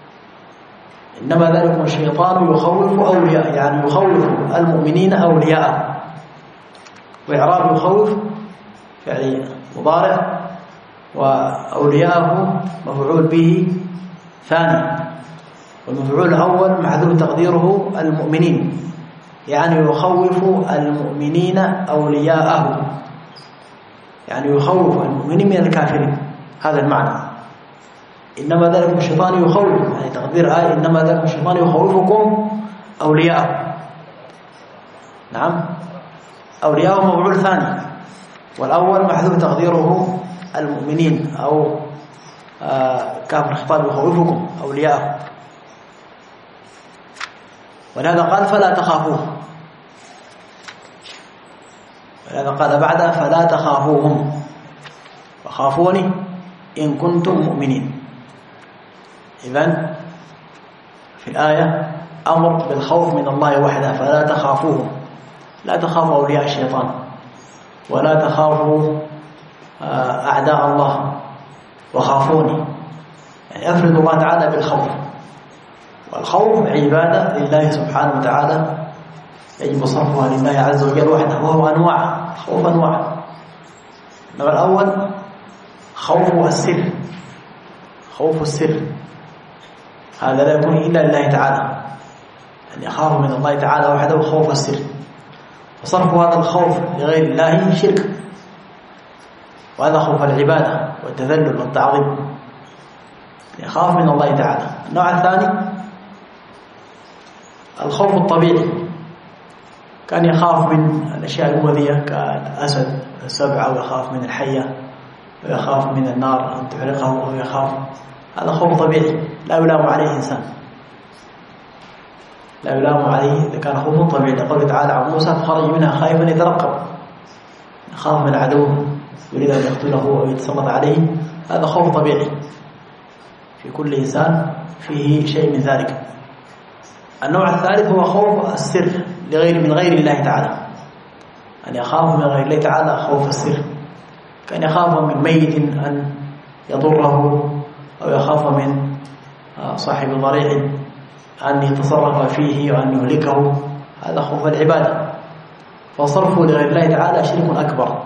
إنما ذلكم الشيطان يخوف أولياءه، يعني يخوف المؤمنين أولياءه. وإعراب يخوف فعل مضارع، وأولياءه مفعول به ثاني، والمفعول الأول محذوف تقديره المؤمنين، يعني يخوف المؤمنين أولياءه، يعني يخوف المؤمنين من الكافرين. هذا المعنى. إنما ذلك الشيطان يخوف، يعني تقدير آية إنما ذلك الشيطان يخوفكم أولياء. نعم، أولياء مفعول ثاني، والأول محذوف تقديره المؤمنين أو آه كاف الخطاب يخوفكم أولياء. ولهذا قال فلا تخافوه، ولهذا قال بعدها فلا تخافوهم وخافوني إن كنتم مؤمنين. إذن في الآية أمر بالخوف من الله وحده، فلا تخافوهم، لا تخافوا أولياء الشيطان ولا تخافوا أعداء الله وخافوني، يعني أفرد الله تعالى بالخوف. والخوف عبادة لله سبحانه وتعالى يجب صرفها لله عز وجل وحده، وهو أنواع، خوف أنواع. النوع الأول خوف السر، خوف السر، هذا لا يكون إلا لله تعالى، أن يخاف من الله تعالى وحده خوف السر. فصرف هذا الخوف لغير الله شرك، وهذا خوف العبادة والتذلل والتعظيم، يخاف من الله تعالى. النوع الثاني الخوف الطبيعي، كان يخاف من الأشياء المؤذية كالأسد السبع، أو يخاف من الحية، ويخاف من النار أن تحرقه، أو يخاف، هذا خوف طبيعي لا يلام عليه إنسان، لا يلام عليه إذا كان خوف طبيعي. لقوله تعالى عن موسى فخرج منها خائفا يترقب، يخاف من العدو يريد أن يقتله أو يتسلط عليه، هذا خوف طبيعي في كل إنسان فيه شيء من ذلك. النوع الثالث هو خوف السر لغير من غير الله تعالى، أن يخاف من غير الله تعالى خوف السر، كان يخاف من ميت أن يضره، أو يخاف من صاحب ضريع أن يتصرف فيه وأن يهلكه، هذا خوف العبادة. فصرفه لغير الله تعالى شرك أكبر.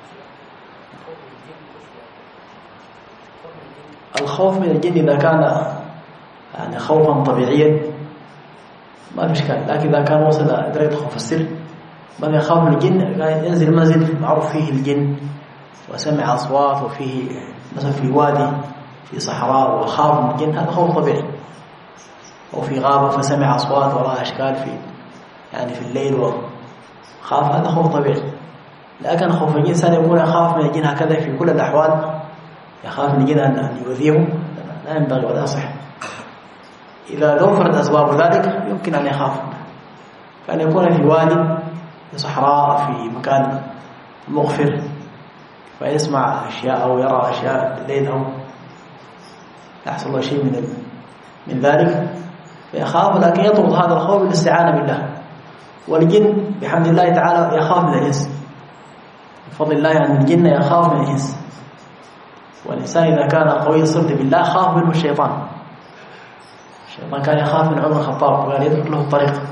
الخوف من الجن إذا كان يعني خوفا طبيعيا ما في إشكال، لكن إذا كان وصل درجة خوف السر، من يخاف من الجن ينزل منزل معروف فيه الجن وسمع أصوات، وفيه مثلا في وادي في صحراء وخاف من الجن، هذا خوف طبيعي. أو في غابة فسمع أصوات وراء أشكال في يعني في الليل وخاف، هذا خوف طبيعي. لكن خوف الجن إنسان يكون يخاف من الجن هكذا في كل الأحوال، يخاف من الجن أن يؤذيه، لا ينبغي ولا يصح. إذا توفرت أسباب ذلك يمكن أن يخاف، كان يكون في وادي في صحراء في مكان مغفر فيسمع أشياء أو يرى أشياء الليل أو يحصل له شيء من من ذلك فيخاف، لكن يطرد هذا الخوف بالاستعانة بالله. والجن بحمد الله تعالى يخاف من الإنس، بفضل الله أن الجن يخاف من الإنس. والإنسان إذا كان قوي الصلة بالله خاف منه الشيطان. الشيطان كان يخاف من عمر الخطاب، وقال يترك له الطريق،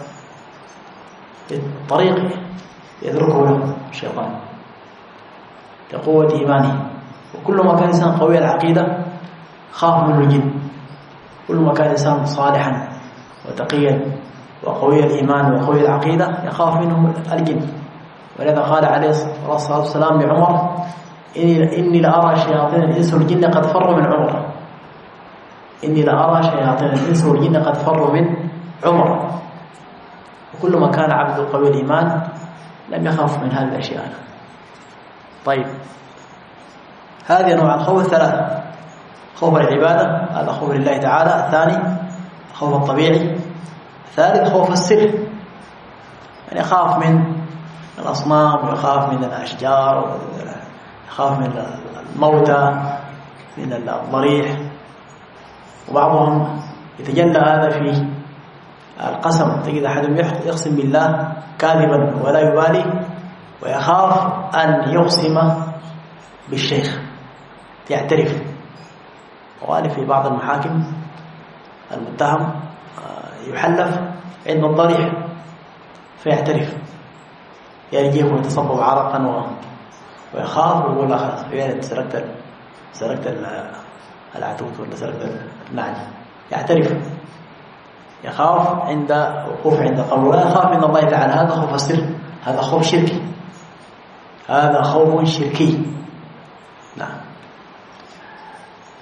الطريق يتركه له الشيطان لقوة إيمانه. وكل ما كان إنسان قوي العقيدة خاف منه الجن، كل ما كان إنسان صالحا وتقيا وقوي الإيمان وقوي العقيدة يخاف منه الجن. ولذا قال عليه الصلاة والسلام لعمر إني, إني لأرى شياطين الإنس والجن قد فروا من عمر، إني لأرى شياطين الإنس والجن قد فروا من عمر. وكل ما كان عبد قوي الإيمان لم يخاف من هذه الأشياء. طيب، هذه أنواع الخوف الثلاثة: خوف العبادة، هذا خوف لله تعالى. الثاني خوف الطبيعي. الثالث خوف السر، يعني يخاف من الأصنام، يخاف من الأشجار، يخاف من الموتى، من الضريح. وبعضهم يتجلى هذا في القسم، تجد أحدهم يقسم بالله كاذبا ولا يبالي، ويخاف أن يقسم بالشيخ يعترف. وقال في بعض المحاكم المتهم يحلف عند الضريح فيعترف، يرجيه ويتصبب عرقا ويخاف ويقول خلاص فين سرقت سرقت العتوت ولا سرقت النعج، يعترف. يخاف عند وقوف عند قبره، ولا يخاف من الله تعالى. هذا خوف السر، هذا خوف شركي، هذا خوف شركي. نعم.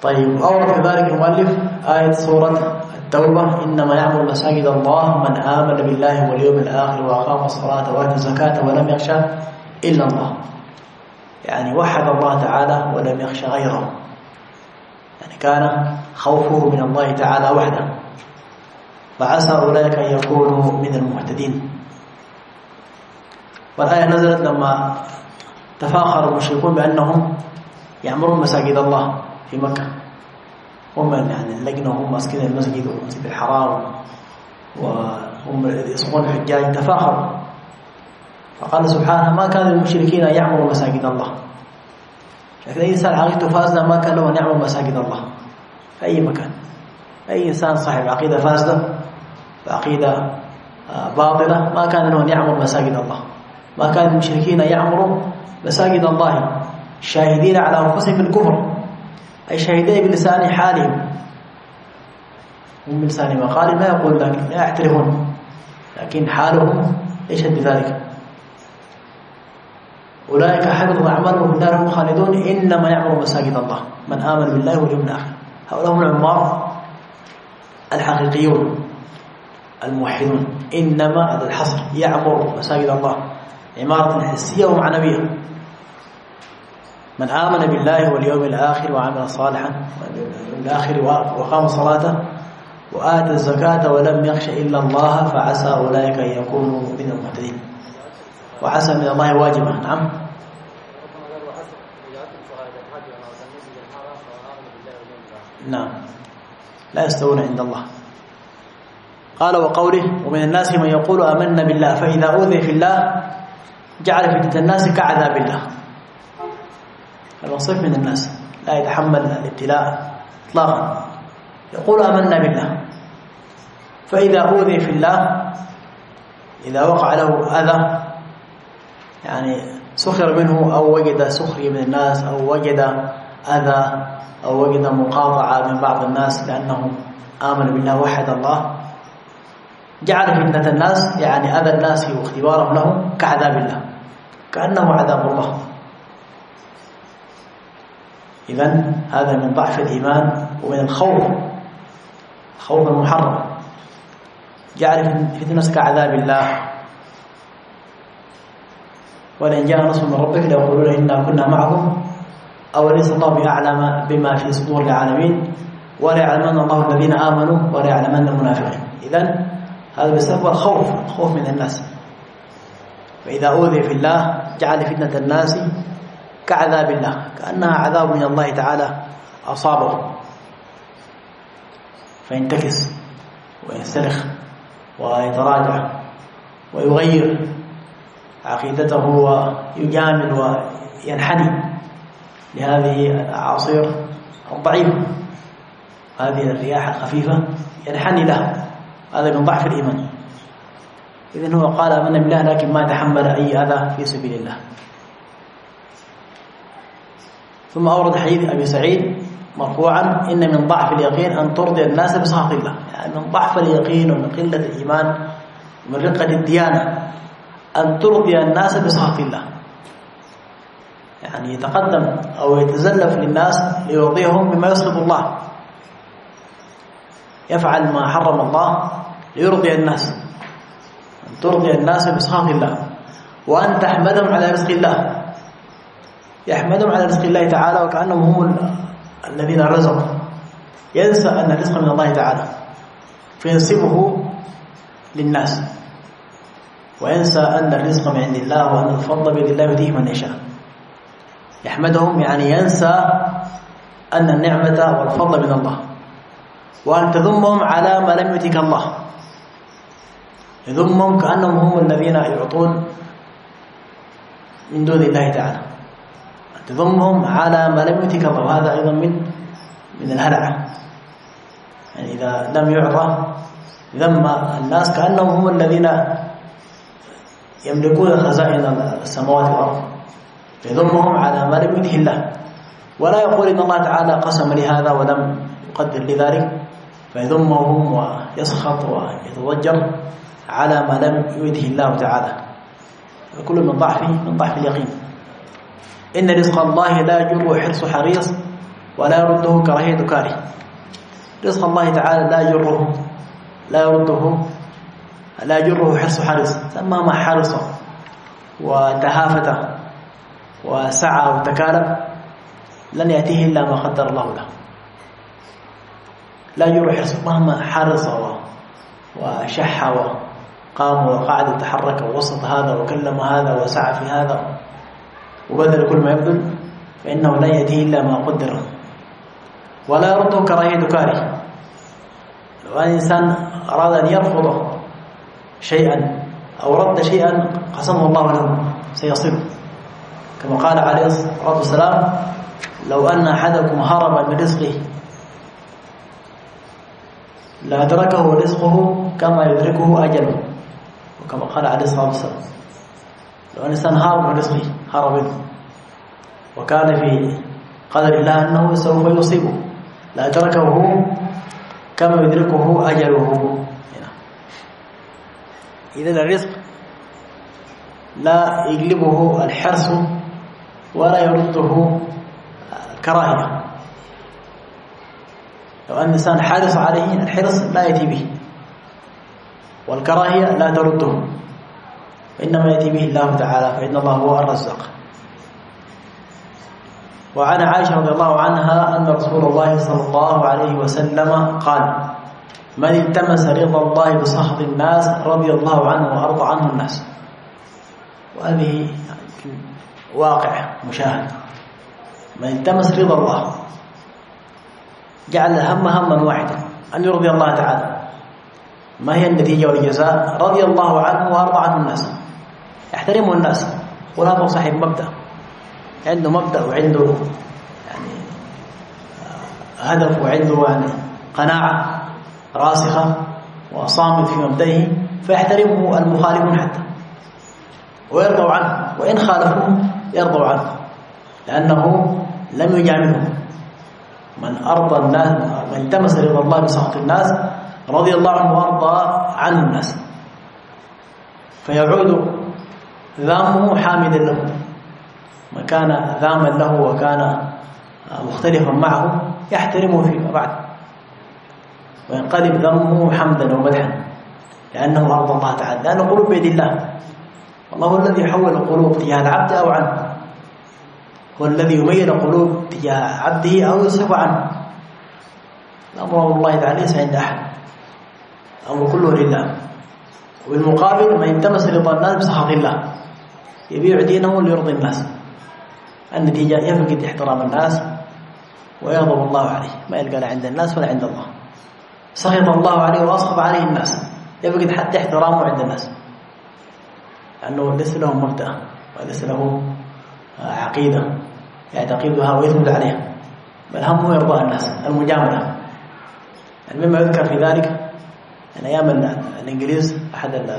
طيب أورد كذلك المؤلف آية سورة التوبة: إنما يعمر مساجد الله من آمن بالله واليوم الآخر وأقام الصلاة وآتى الزكاة ولم يخشى إلا الله. يعني وحد الله تعالى ولم يخشى غيره، يعني كان خوفه من الله تعالى وحده، فعسى أولئك أن يكونوا من المهتدين. والآية نزلت لما تفاخر المشركون بأنهم يعمرون مساجد الله في مكة، هم يعني اللجنة هم ماسكين المسجد والمسجد الحرام وهم يصغون الحجاج، تفاخروا. فقال سبحانه: ما كان للمشركين أن يعمروا مساجد الله. لكن أي إنسان عقيدته فاسدة ما كان له أن يعمر مساجد الله في أي مكان. أي إنسان صاحب عقيدة فاسدة وعقيدة باطلة ما كان له أن يعمر مساجد الله. ما كان المشركين يعمروا مساجد الله شاهدين على أنفسهم بالكفر، أي شاهدين بلسان حالهم، هم بلسان مقال ما يقول لك لا يعترفون، لكن حالهم يشهد بذلك. أولئك حبطت أعمالهم في النار هم خالدون إنما يعمر مساجد الله من آمن بالله واليوم الآخر. هؤلاء هم العمار الحقيقيون الموحدون. إنما هذا الحصر يعمر مساجد الله عمارة حسية ومعنوية. من آمن بالله واليوم الآخر وعمل صالحا الآخر وقام الصلاة وآتى الزكاة ولم يخش إلا الله فعسى أولئك أن يكونوا من المهتدين. وعسى من الله واجبا. نعم. نعم لا يستوون عند الله. قال: وقوله: ومن الناس من يقول آمنا بالله فإذا أوذي في الله جعل فتنة الناس كعذاب الله. الوصف من الناس لا يتحمل الابتلاء اطلاقا، يقول آمنا بالله، فإذا أوذي في الله إذا وقع له أذى، يعني سخر منه أو وجد سخرية من الناس أو وجد أذى أو وجد مقاطعة من بعض الناس لأنهم آمنوا بالله وحد الله، جعل فتنة الناس يعني أذى الناس واختبارهم لهم كعذاب الله، كأنه عذاب الله. إذن هذا من ضعف الإيمان ومن الخوف، خوف المحرم. جعل فتنة كعذاب الله. ولئن جاء نصر من ربك ليقولون إنا كنا معكم أوليس الله بأعلم بما في صدور العالمين وليعلمن الله الذين آمنوا وليعلمن المنافقين. إذن هذا بسبب الخوف، الخوف من الناس. فإذا أوذي في الله جعل فتنة الناس كعذاب الله، كأنها عذاب من الله تعالى أصابه فينتكس وينسلخ ويتراجع ويغير عقيدته ويجامل وينحني لهذه الأعاصير الضعيفة، هذه الرياح الخفيفة ينحني لها. هذا من ضعف الإيمان. إذن هو قال آمنا بالله لكن ما تحمل أي أذى في سبيل الله. ثم أورد حديث أبي سعيد مرفوعا: إن من ضعف اليقين أن ترضي الناس بسخط الله. يعني من ضعف اليقين ومن قلة الإيمان ومن رقة الديانة أن ترضي الناس بسخط الله، يعني يتقدم أو يتزلف للناس ليرضيهم بما يسخط الله، يفعل ما حرم الله ليرضي الناس. أن ترضي الناس بسخط الله وأن تحمدهم على رزق الله، يحمدهم على رزق الله تعالى وكأنهم هم الذين رزقوا، ينسى أن الرزق من الله تعالى فينسبه للناس، وينسى أن الرزق من عند الله وأن الفضل بيد الله يؤتيه من يشاء. يحمدهم يعني ينسى أن النعمة والفضل من الله، وأن تذمهم على ما لم يؤتك الله، يذمهم كأنهم هم الذين يعطون من دون الله تعالى، تذمهم على ما لم يؤتك الله. وهذا أيضا من من الهلع، يعني إذا لم يعطى ذم الناس كأنهم هم الذين يملكون خزائن السماوات والأرض، يذمهم على ما لم يؤته الله، ولا يقول إن الله تعالى قسم لهذا ولم يقدر لذلك، فيذمهم ويسخط ويتضجر على ما لم يؤته الله تعالى. كل من ضعف من ضعف اليقين. إن رزق الله لا يجر حرص حريص ولا يرده كراهية كاره. رزق الله تعالى لا يجره لا يرده لا يجره حرص حرص، ما حرص وتهافت وسعى وتكالب لن يأتيه إلا ما قدر الله له. لا يجره حرص مهما حرص وشح وقام وقعد وتحرك ووسط هذا وكلم هذا وسعى في هذا وبذل كل ما يبذل، فإنه لا يأتيه إلا ما قدر. ولا يرده كراهية كاره. لو أن الإنسان أراد أن يرفض شيئا أو رد شيئا قسمه الله له سيصله، كما قال عليه الصلاة والسلام: لو أن أحدكم هرب من رزقه لأدركه رزقه كما يدركه أجله، وكما قال عليه الصلاة والسلام: لو أن الإنسان هرب من رزقه هرب منه وكان في قدر الله أنه سوف يصيبه لأدركه كما يدركه أجله. إذن الرزق لا يغلبه الحرص ولا يرده كراهية. لو أن الإنسان حارص عليه الحرص لا يأتي به، والكراهية لا ترده، وإنما يأتي به الله تعالى، فإن الله هو الرزاق. وعن عائشة رضي الله عنها أن رسول الله صلى الله عليه وسلم قال: من التمس رضا الله بسخط الناس رضي الله عنه وأرضى عنه الناس. وهذه واقع مشاهد. من التمس رضا الله جعل الهم هما واحدا، أن يرضي الله تعالى. ما هي النتيجة والجزاء؟ رضي الله عنه وأرضى عنه الناس، يحترمه الناس. وهذا صاحب مبدأ، عنده مبدأ وعنده يعني هدف وعنده يعني قناعة راسخة وصامت في مبدئه، فيحترمه المخالفون حتى ويرضوا عنه، وإن خالفوه يرضوا عنه، لأنه لم يجاملهم. من أرضى الناس من التمس رضا الله بسخط الناس رضي الله عنه وأرضى عنه الناس، فيعود ذامه حامدا له. من كان ذاما له وكان مختلفا معه يحترمه فيما بعد، وينقلب ذمه حمدا ومدحا، لأنه أرضى الله تعالى، لأن القلوب بيد الله. والله هو الذي يحول القلوب تجاه العبد أو عنه، هو الذي يميل القلوب تجاه عبده أو يصرف عنه. الأمر الله تعالى ليس عند أحد، الأمر كله لله. وبالمقابل من التمس رضا الناس بسخط الله يبيع دينه ليرضي الناس، النتيجة يفقد احترام الناس ويغضب الله عليه، ما يلقى لا عند الناس ولا عند الله. سخط الله عليه وأسخط عليه الناس، يفقد حتى احترامه عند الناس، لأنه ليس له مبدأ وليس له عقيدة يعتقدها ويثبت عليها، بل همه يرضى الناس، المجاملة. يعني مما يذكر في ذلك أن أيام الإنجليز أحد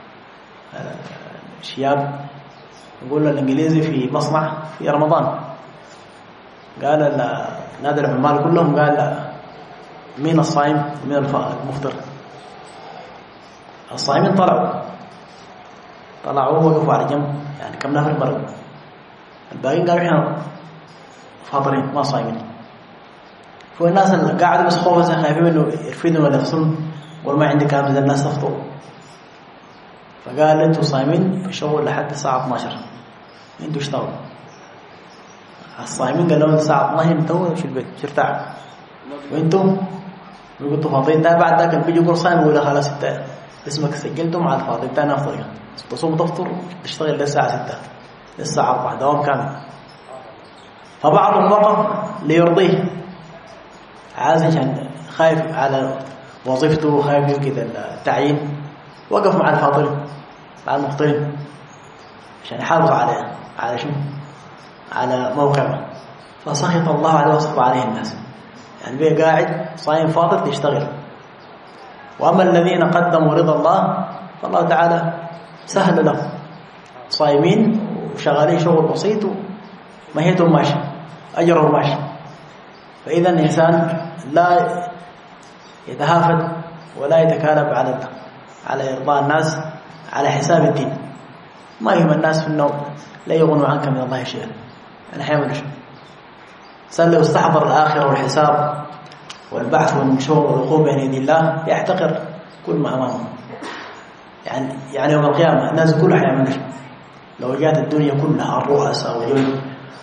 الشياب يقول له الإنجليزي في مصنع في رمضان، قال نادى العمال كلهم، قال مين الصائم ومين المفطر؟ الصائمين طلعوا طلعوا ووقفوا على جنب، يعني كم نفر مرة، الباقيين قالوا احنا فاطرين ما صايمين. فالناس اللي قاعدوا بس خوفا خايفين انه يرفدوا ولا يفصلوا، يقول ما عندي كلام اذا الناس تفطروا. فقال انتوا صايمين في الشغل لحد الساعه اثناشر، انتوا اشتغلوا. الصايمين قالوا الساعه اثناشر انتوا في البيت ارتاحوا، وانتم قلتوا فاطرين. ده بعد ذاك بيجي يقول صايم، يقول خلاص انت اسمك سجلته مع الفاطر، ده نفطر تصوم تفطر تشتغل للساعه ستة للساعه أربعة دوام كامل. فبعضهم وقف ليرضيه، عايز عشان خايف على وظيفته، خايف يمكن التعيين، وقف مع الفاطرين مع المفطرين عشان يحافظ على على شو على موقعه. فسخط الله عليه وسخط عليه الناس، يعني بيه قاعد صايم فاطر يشتغل. واما الذين قدموا رضا الله فالله تعالى سهل لهم، صايمين وشغالين شغل بسيط ومهيتهم ماشي، اجرهم ماشي. فاذا الانسان لا يتهافت ولا يتكالب على على ارضاء الناس على حساب الدين. ما يهم الناس في النوم، لا يغنوا عنك من الله شيئا، يعني حيعملوا شيء. الإنسان لو استحضر الآخرة والحساب والبحث والنشور والوقوف بين يدي الله يحتقر كل ما أمامه. يعني يعني يوم القيامة الناس كلها حيعملوا شيء. لو جاءت الدنيا كلها الرؤساء وجود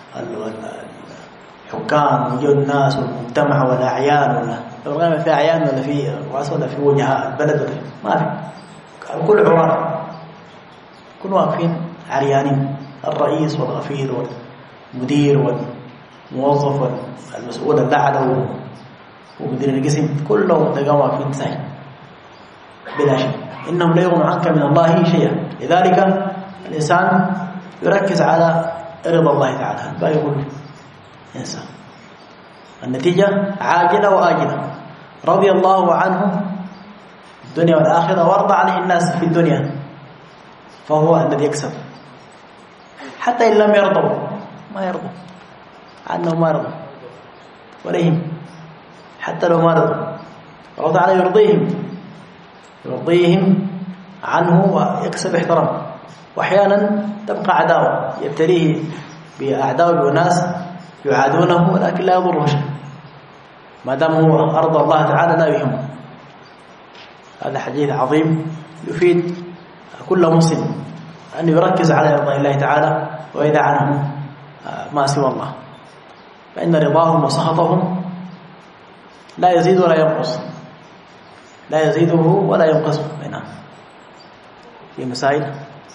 الحكام وجود الناس والمجتمع والأعيان ولا لو القيامة في أعيان ولا في رؤساء ولا في وجهاء البلد ولا ما في، كل عرار، كل واقفين عريانين، الرئيس والغفير والمدير والموظف والمسؤول الأعلى ومدير القسم كلهم تلقاهم واقفين ساهين بلا شيء، إنهم لا يغنوا عنك من الله شيئا. لذلك الإنسان يركز على رضا الله تعالى، لا يقول إنسان النتيجة عاجلة وآجلة. رضي الله عنه الدنيا والآخرة وارضى عليه الناس في الدنيا، فهو الذي يكسب. حتى إن لم يرضوا ما يرضوا عنه، ما يرضوا وليهم، حتى لو ما رضوا الله تعالى يرضيهم يرضيهم عنه ويكسب احترام. وأحيانا تبقى عداوة يبتليه بأعداء وناس يعادونه ولكن لا يضره شيء ما دام هو أرضى الله تعالى لا يهمه. هذا حديث عظيم يفيد كل مسلم أن يركز على رضا الله تعالى ويدع عنه ما سوى الله، فإن رضاهم وسخطهم لا يزيد ولا ينقص، لا يزيده ولا ينقصه. هنا في مسائل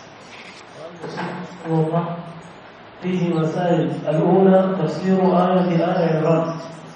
فيه مسائل. الأولى تفسير آية آل عمران.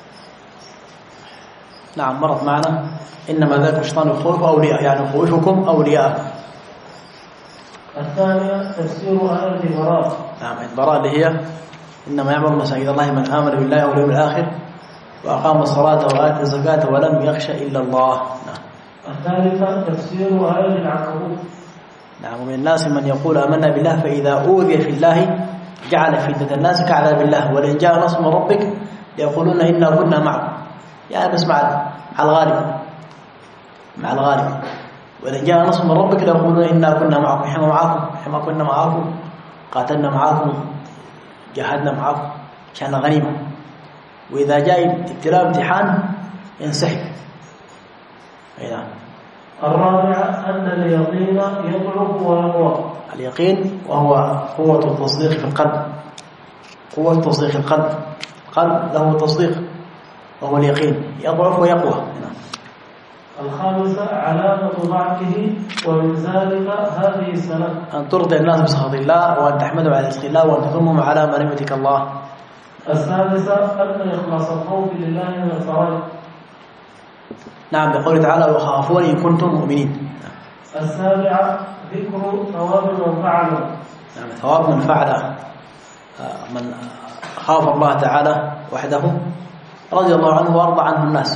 نعم مرت معنا إنما ذاك الشيطان يخوف أولياء، يعني يخوفكم أولياء. الثانية تفسير آية البراء. نعم البراء اللي هي إنما يعمر مساجد الله من آمن بالله واليوم الآخر وأقام الصلاة وآتى الزكاة ولم يخش إلا الله. نعم. الثالثة تفسير آية العنكبوت. نعم ومن الناس من يقول آمنا بالله فإذا أوذي في الله جعل فتنة الناس كعذاب الله ولئن جاء نصر من ربك ليقولون إنا كنا معكم، يعني بس مع مع الغالب مع الغالب ولئن جاء نصر من ربك ليقولون إنا كنا معكم، إحنا معكم إحنا كنا معكم قاتلنا معكم جاهدنا معكم كان غنيمة. وإذا جاء ابتلاء امتحان ينسحب. نعم. الرابعة أن اليقين يضعف ويقوى. اليقين وهو قوة التصديق في القلب، قوة تصديق القلب، القلب له تصديق وهو اليقين، يضعف ويقوى. نعم. الخامسة علامة ضعفه ومن ذلك هذه السنة أن ترضي الناس بسخط الله وأن تحمدوا على رزق الله وأن تذمهم على ما نعمتك الله. السادسة أن إخلاص الخوف لله من الفرائض. نعم بقوله تعالى وخافون إن كنتم مؤمنين. السابعة ذكر ثواب من فعل. نعم ثواب من فعل، من خاف الله تعالى وحده رضي الله عنه وارضى عنه الناس.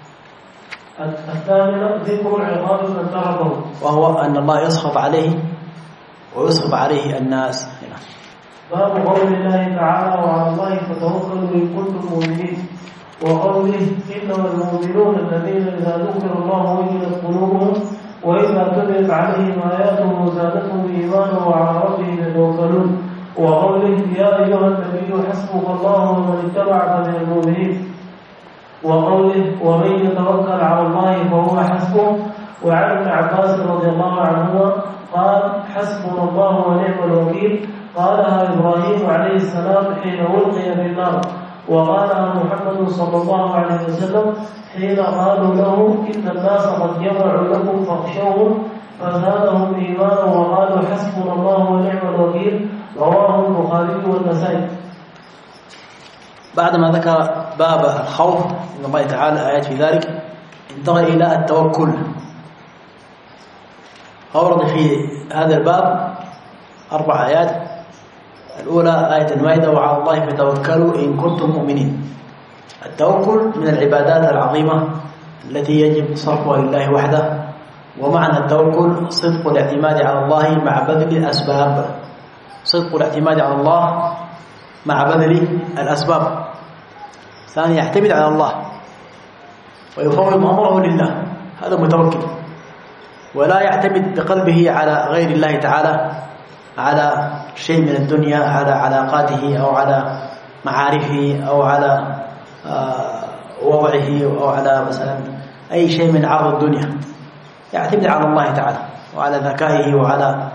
الثامنة ذكر عقاب من تركه، وهو أن الله يسخط عليه ويسخط عليه الناس. هنا باب قول الله تعالى وعلى الله فتوكلوا إن كنتم مؤمنين، وقوله إنما المؤمنون الذين إذا ذكر الله وجلت قلوبهم وإذا تليت عليهم آياته زادتهم إيمانا وعلى ربهم يتوكلون، وقوله يا أيها النبي حسبك الله ومن اتبعك من المؤمنين، وقوله ومن يتوكل على الله فهو حسبه. وعن ابن عباس رضي الله عنهما قال حسبنا الله ونعم الوكيل، قالها إبراهيم عليه السلام حين ألقي في النار، وقالها محمد صلى الله عليه وسلم حين قالوا له إن الناس قد جمعوا لكم فاخشوهم فزادهم إيمانا وقالوا حسبنا الله ونعم الوكيل. رواه البخاري والنسائي. بعدما ذكر باب الخوف من الله تعالى آيات في ذلك انتقل إلى التوكل، أورد في هذا الباب أربع آيات. الأولى آية المائدة وعلى الله فتوكلوا إن كنتم مؤمنين. التوكل من العبادات العظيمة التي يجب صرفها لله وحده، ومعنى التوكل صدق الاعتماد على الله مع بذل الأسباب، صدق الاعتماد على الله مع بذل الأسباب. ثاني يعتمد على الله ويفوض أمره لله، هذا متوكل، ولا يعتمد بقلبه على غير الله تعالى على شيء من الدنيا، على علاقاته أو على معارفه أو على وضعه أو على مثلا أي شيء من عرض الدنيا، يعتمد على الله تعالى وعلى ذكائه وعلى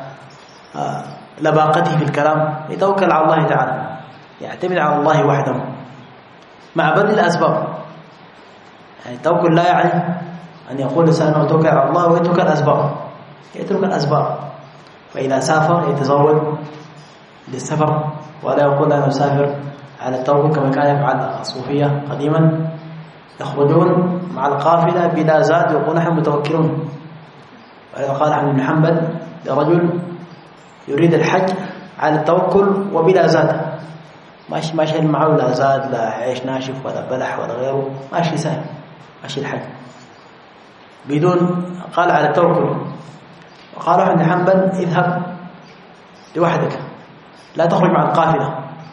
لباقته في الكلام، يتوكل على الله تعالى، يعتمد على الله وحده مع بذل الأسباب. يعني التوكل لا يعني أن يقول الإنسان أنه توكل على الله ويترك الأسباب، يترك الأسباب. فإذا سافر يتزود للسفر ولا يقول أنا أسافر على التوكل كما كان يفعل الصوفية قديما، يخرجون مع القافلة بلا زاد يقول نحن متوكلون. ولذا قال أحمد بن حنبل لرجل يريد الحج على التوكل وبلا زاد، ماشي ما شيء معه لا زاد لا عيش ناشف ولا بلح ولا غيره، ماشي سهل ماشي الحج بدون، قال على التوكل. وقال أحمد بن حنبل اذهب لوحدك لا تخرج مع القافلة،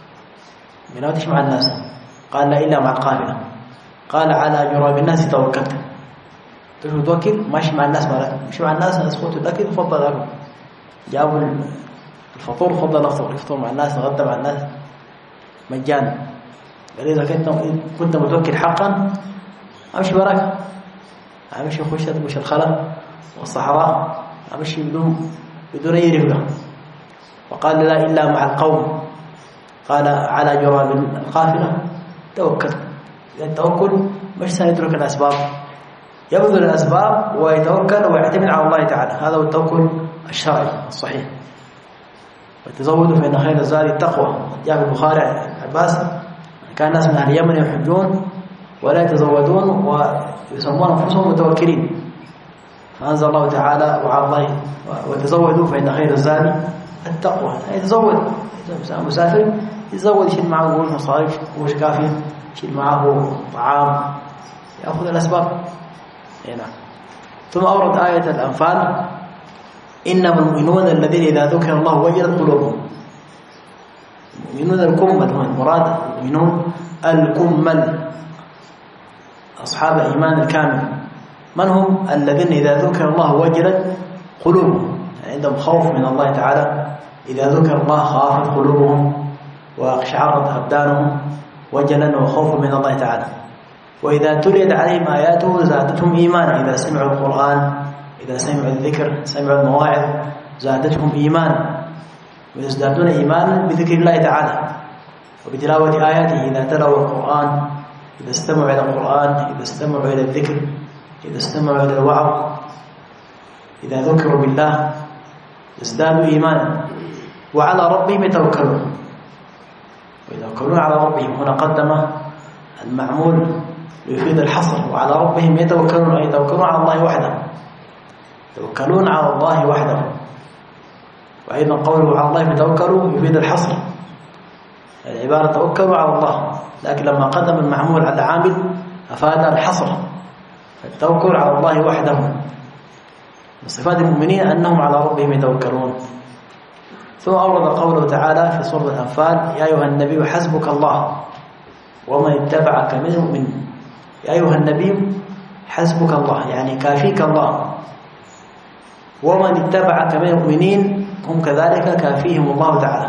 ما تمشي مع الناس. قال لا إلا مع القافلة. قال على جراب الناس توكلت، تشوف توكل ماشي مع الناس، ما مش مع الناس اسقط الاكل تفضل اكل، جابوا الفطور تفضل افطر، يفطر مع الناس نغدى مع الناس مجانا. قال اذا كنت كنت متوكل حقا امشي وراك، امشي اخش ادبش الخلا والصحراء، امشي بدون بدون اي رفقه. وقال لا الا مع القوم، قال على جراب القافله توكل. التوكل مش سيترك الاسباب، يبذل الاسباب ويتوكل ويعتمد على الله تعالى، هذا هو التوكل الشرعي الصحيح. وتزودوا فإن خير الزاد التقوى. جاء في البخاري عن عباس كان الناس من اهل اليمن يحجون ولا يتزودون ويسمون انفسهم متوكلين، فانزل الله تعالى وعلى الله وتزودوا فإن خير الزاد التقوى. يتزود مسافر يتزود، يشيل معه قروش مصاريف قروش كافيه، يشيل معه طعام، ياخذ الاسباب. نعم. ثم أورد آية الأنفال إنما المؤمنون الذين إذا ذكر الله وجلت قلوبهم. المؤمنون الكمل، هو المراد المؤمنون الكمل أصحاب الإيمان الكامل. من هم؟ الذين إذا ذكر الله وجلت قلوبهم، يعني عندهم خوف من الله تعالى. إذا ذكر الله خافت قلوبهم وأقشعرت أبدانهم وجلا وخوف من الله تعالى. وإذا تليت عليهم آياته زادتهم إيمانا، إذا سمعوا القرآن، إذا سمعوا الذكر، سمعوا المواعظ، زادتهم إيمانا، ويزدادون إيمانا بذكر الله تعالى وبتلاوة آياته. إذا تلوا القرآن، إذا استمعوا إلى القرآن، إذا استمعوا إلى الذكر، إذا استمعوا إلى الوعظ، إذا ذكروا بالله ازدادوا إيمانا. وعلى ربهم يتوكلون، ويتوكلون على ربهم. هنا قدم المعمول يفيد الحصر، وعلى ربهم يتوكلون، أي يتوكلون على الله وحده، يتوكلون على الله وحده. وأيضا قوله على الله يتوكلوا يفيد الحصر، العبارة توكلوا على الله، لكن لما قدم المعمول على عامل أفاد الحصر، التوكل على الله وحده. من صفات المؤمنين أنهم على ربهم يتوكلون. ثم أورد قوله تعالى في سورة الأنفال يا أيها النبي حسبك الله ومن اتبعك من المؤمنين. يا أيها النبي حسبك الله، يعني كافيك الله، ومن اتبعك من المؤمنين هم كذلك كافيهم الله تعالى.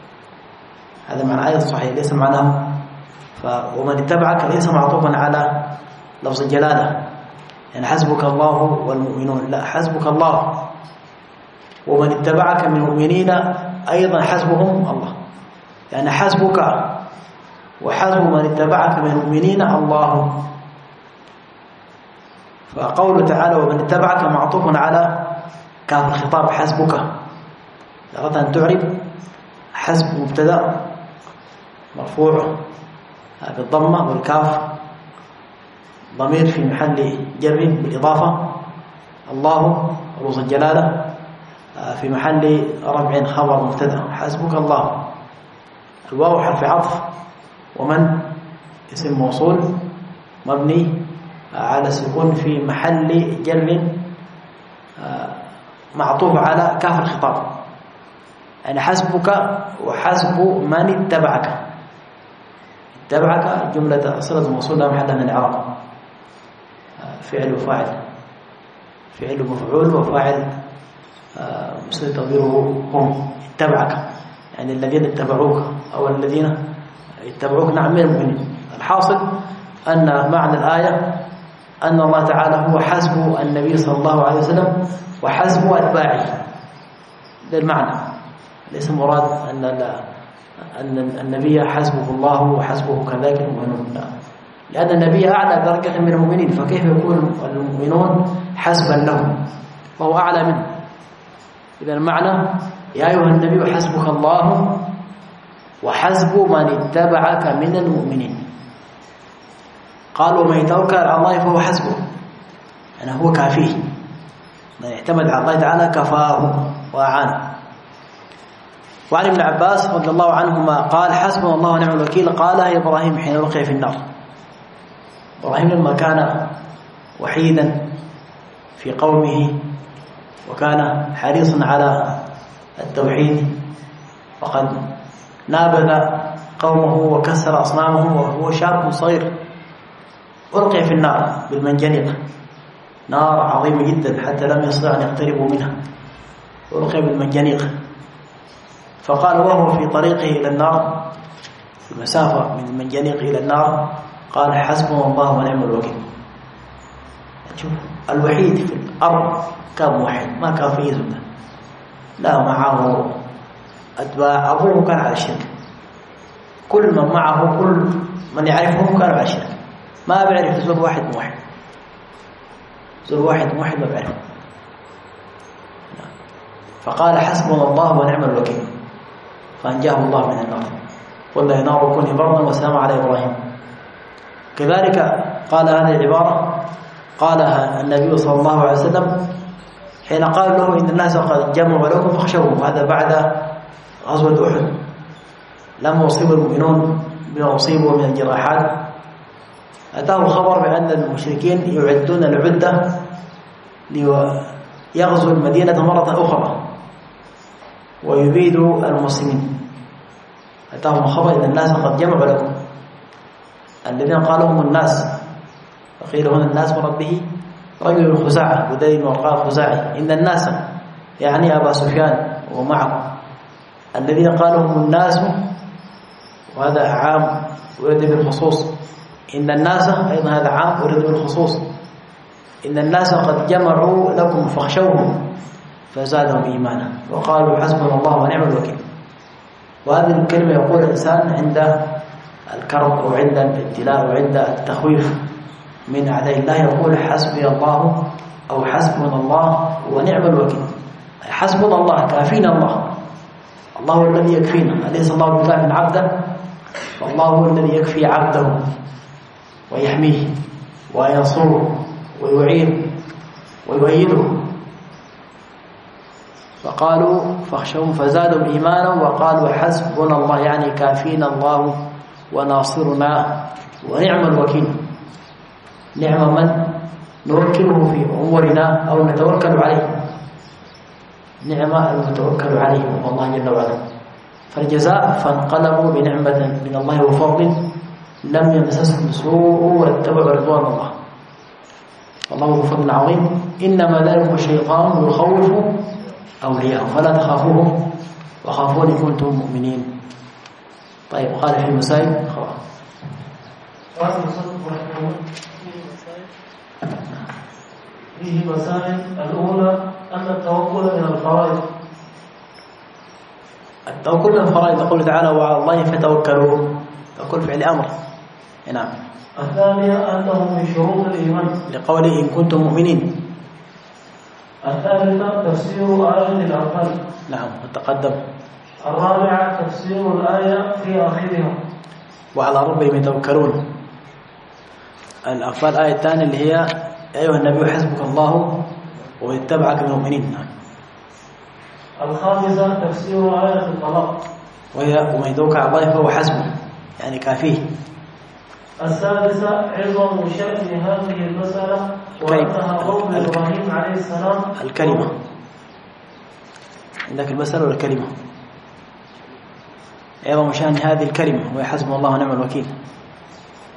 هذا معنى آية صحيح، ليس معناه ومن اتبعك ليس معطوفا على لفظ الجلالة، يعني حسبك الله والمؤمنون، لا، حسبك الله ومن اتبعك من المؤمنين أيضا حسبهم الله، يعني حسبك وحسب من اتبعك من المؤمنين الله. فقوله تعالى ومن اتبعك معطوف على كاف الخطاب حسبك. أردت أن تعرب حسب مبتدأ مرفوع بالضمة، والكاف ضمير في محل جر بالإضافة، الله رمز الجلالة في محل رفع خبر مبتدأ حسبك الله. الواو حرف عطف، ومن اسم موصول مبني على السكون في محل جر معطوف على كاف الخطاب، يعني حسبك وحسب من اتبعك. اتبعك جملة صلة موصول لا محل من الإعراب، فعل وفاعل، فعل مفعول وفاعل مسند تقديره هم. اتبعك يعني الذين اتبعوك أو الذين يتبعوك نعم من المؤمنين. الحاصل أن معنى الآية أن الله تعالى هو حسب النبي صلى الله عليه وسلم وحسب أتباعه. ده المعنى، ليس مراد أن أن النبي حسبه الله وحسبه كذلك المؤمنون، لا، لأن النبي أعلى درجة من المؤمنين، فكيف يكون المؤمنون حسبا لهم وهو أعلى منه؟ إذا المعنى يا أيها النبي حسبك الله وحسب من اتبعك من المؤمنين. قال ومن يتوكل على الله فهو حسبه، يعني هو كافيه، من اعتمد على الله تعالى كفاه وأعانه. وعن ابن عباس رضي الله عنهما قال حسبنا الله ونعم الوكيل قالها إبراهيم حين لقي في النار. إبراهيم لما كان وحيدا في قومه وكان حريصا على التوحيد، وقد نابذ قومه وكسر أصنامه وهو شاب صغير، ألقي في النار بالمنجنيق، نار عظيمة جدا حتى لم يستطيعوا أن يقتربوا منها، ألقي بالمنجنيق. فقال وهو في طريقه إلى النار، في المسافة من المنجنيق إلى النار، قال حسبنا الله ونعم الوكيل. شوف الوحيد في الأرض كان موحد، ما كان فيه زبدة، لا معه أتباع، أبوه كان على الشرك، كل من معه كل من يعرفهم كانوا على الشرك، ما بيعرف زول واحد موحد، زول واحد موحد ما بيعرفه. فقال حسبنا الله ونعم الوكيل، فأنجاه الله من النار. قلنا يا نار كوني بردا وسلام على إبراهيم. كذلك قال هذه العبارة قالها النبي صلى الله عليه وسلم حين قال له إن الناس قد جمعوا لكم فاخشوهم، هذا بعد غزوة أحد لما أصيب المؤمنون بما أصيبوا من الجراحات. أتاه خبر بأن المشركين يعدون العدة ليغزوا المدينة مرة أخرى ويبيدوا المسلمين. أتاهم خبر إن الناس قد جمعوا لكم، الذين قالوا هم الناس، فقيل هنا الناس مراد به رجل خزاعة بديل ورقاء خزاعي، إن الناس يعني أبا سفيان ومعه. الذين قالوا هم الناس وهذا عام ورد بالخصوص، إن الناس أيضا هذا عام ورد بالخصوص. إن الناس قد جمعوا لكم فاخشوهم فزادهم إيمانا وقالوا حسبنا الله ونعم الوكيل. وهذه الكلمة يقول الإنسان عند الكرب أو عند الابتلاء أو عند التخويف من أعداء الله، يقول حسبي الله أو حسبنا الله ونعم الوكيل. حسبنا الله، كافينا الله، الله هو الذي يكفينا، أليس الله بكاف عبده؟ فالله هو الذي يكفي عبده ويحميه وينصره ويعين ويؤيده. فقالوا فاخشوهم فزادوا إيمانا وقالوا حسبنا الله، يعني كافينا الله وناصرنا ونعم الوكيل. نعم من نوكله في أمورنا أو نتوكل عليه، نعم المتوكل عليه هو الله جل وعلا. فالجزاء فانقلبوا بنعمة من الله وفضل لم يمسسهم سوء واتبعوا رضوان الله، والله ذو فضل عظيم. إنما ذلك الشيطان يخوف أولياءه فلا تخافوهم وخافوني كنتم مؤمنين. طيب قال في المسائل قال المصنف رحمه الله فيه مسائل. الأولى أن التوكل من الفرائض. التوكل من الفرائض، يقول تعالى وعلى الله فتوكلوا، توكل فعل أمر. نعم. الثانية أنه من شروط الإيمان لقوله إن كنتم مؤمنين. الثالثة تفسير آية الأنفال. نعم وتقدم. الرابعة تفسير الآية في آخرها وعلى ربهم يتوكلون. الأنفال الآية الثانية اللي هي يا أيها النبي حسبك الله ويتبعك من المؤمنين. نعم. الخامسة تفسير آية الطلاق وهي ومن يتوكل على الله فهو حسبه، يعني كافيه. السادسة عظم شأن هذه المسألة وأنها قول إبراهيم عليه السلام. الكلمة عندك المسألة ولا الكلمة؟ عظم شأن هذه الكلمة وهي حسبنا الله ونعم الوكيل.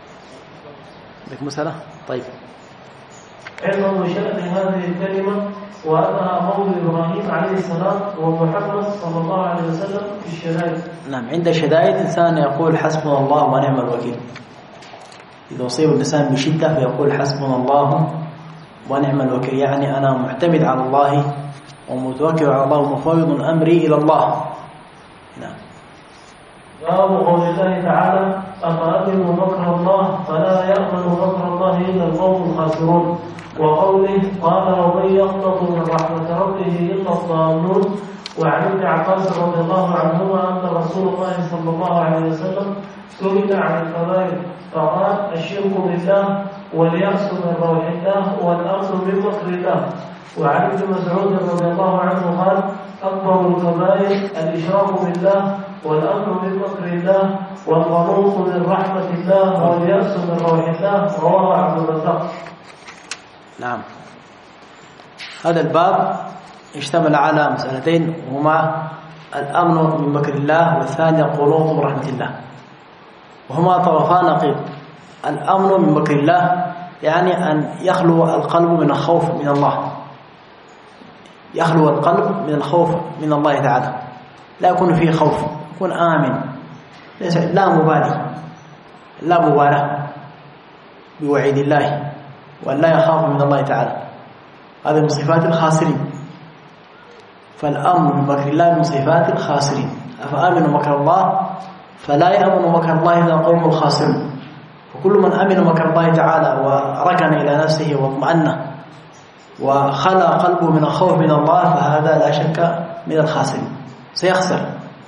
عندك مسألة؟ طيب. عظم شأن هذه الكلمة وأنها قول إبراهيم عليه السلام ومحمد صلى الله عليه وسلم في الشدائد. نعم، عند الشدائد إنسان يقول حسبنا الله ونعم الوكيل. إذا أصيب الإنسان بشدة فيقول حسبنا الله ونعم الوكيل، يعني أنا معتمد على الله ومتوكل على الله ومفوض أمري إلى الله. نعم. باب قول الله تعالى أفأمنوا مكر الله فلا يأمن مكر الله إلا القوم الخاسرون، وقوله قال ومن يقنط من رحمة ربه إلا الضالون. وعن ابن عباس رضي الله عنهما أن رسول الله صلى الله عليه وسلم سئل عن الكبائر فقال الشرك بالله واليأس من روح الله والأمن من مكر الله. وعن ابن مسعود رضي الله عنه قال أكبر الكبائر الإشراك بالله والأمن من مكر الله والقنوط من رحمة الله واليأس من روح الله. رواه عبد الرزاق. نعم، هذا الباب اشتمل على مسألتين، وهما الأمن من مكر الله والثاني القنوط من رحمة الله، وهما طرفان نقيض. الأمن من مكر الله يعني أن يخلو القلب من الخوف من الله، يخلو القلب من الخوف من الله تعالى، لا يكون فيه خوف، يكون آمن، لا مبالي، لا مبالاة بوعيد الله، وأن لا يخاف من الله تعالى. هذا من صفات الخاسرين. فالأمن من مكر الله من صفات الخاسرين. أفأمنوا مكر الله فلا يأمن مكر الله إلا القوم الخاسرون. وكل من أمن مكر الله تعالى وركن إلى نفسه واطمأن وخلى قلبه من الخوف من الله فهذا لا شك من الخاسرين، سيخسر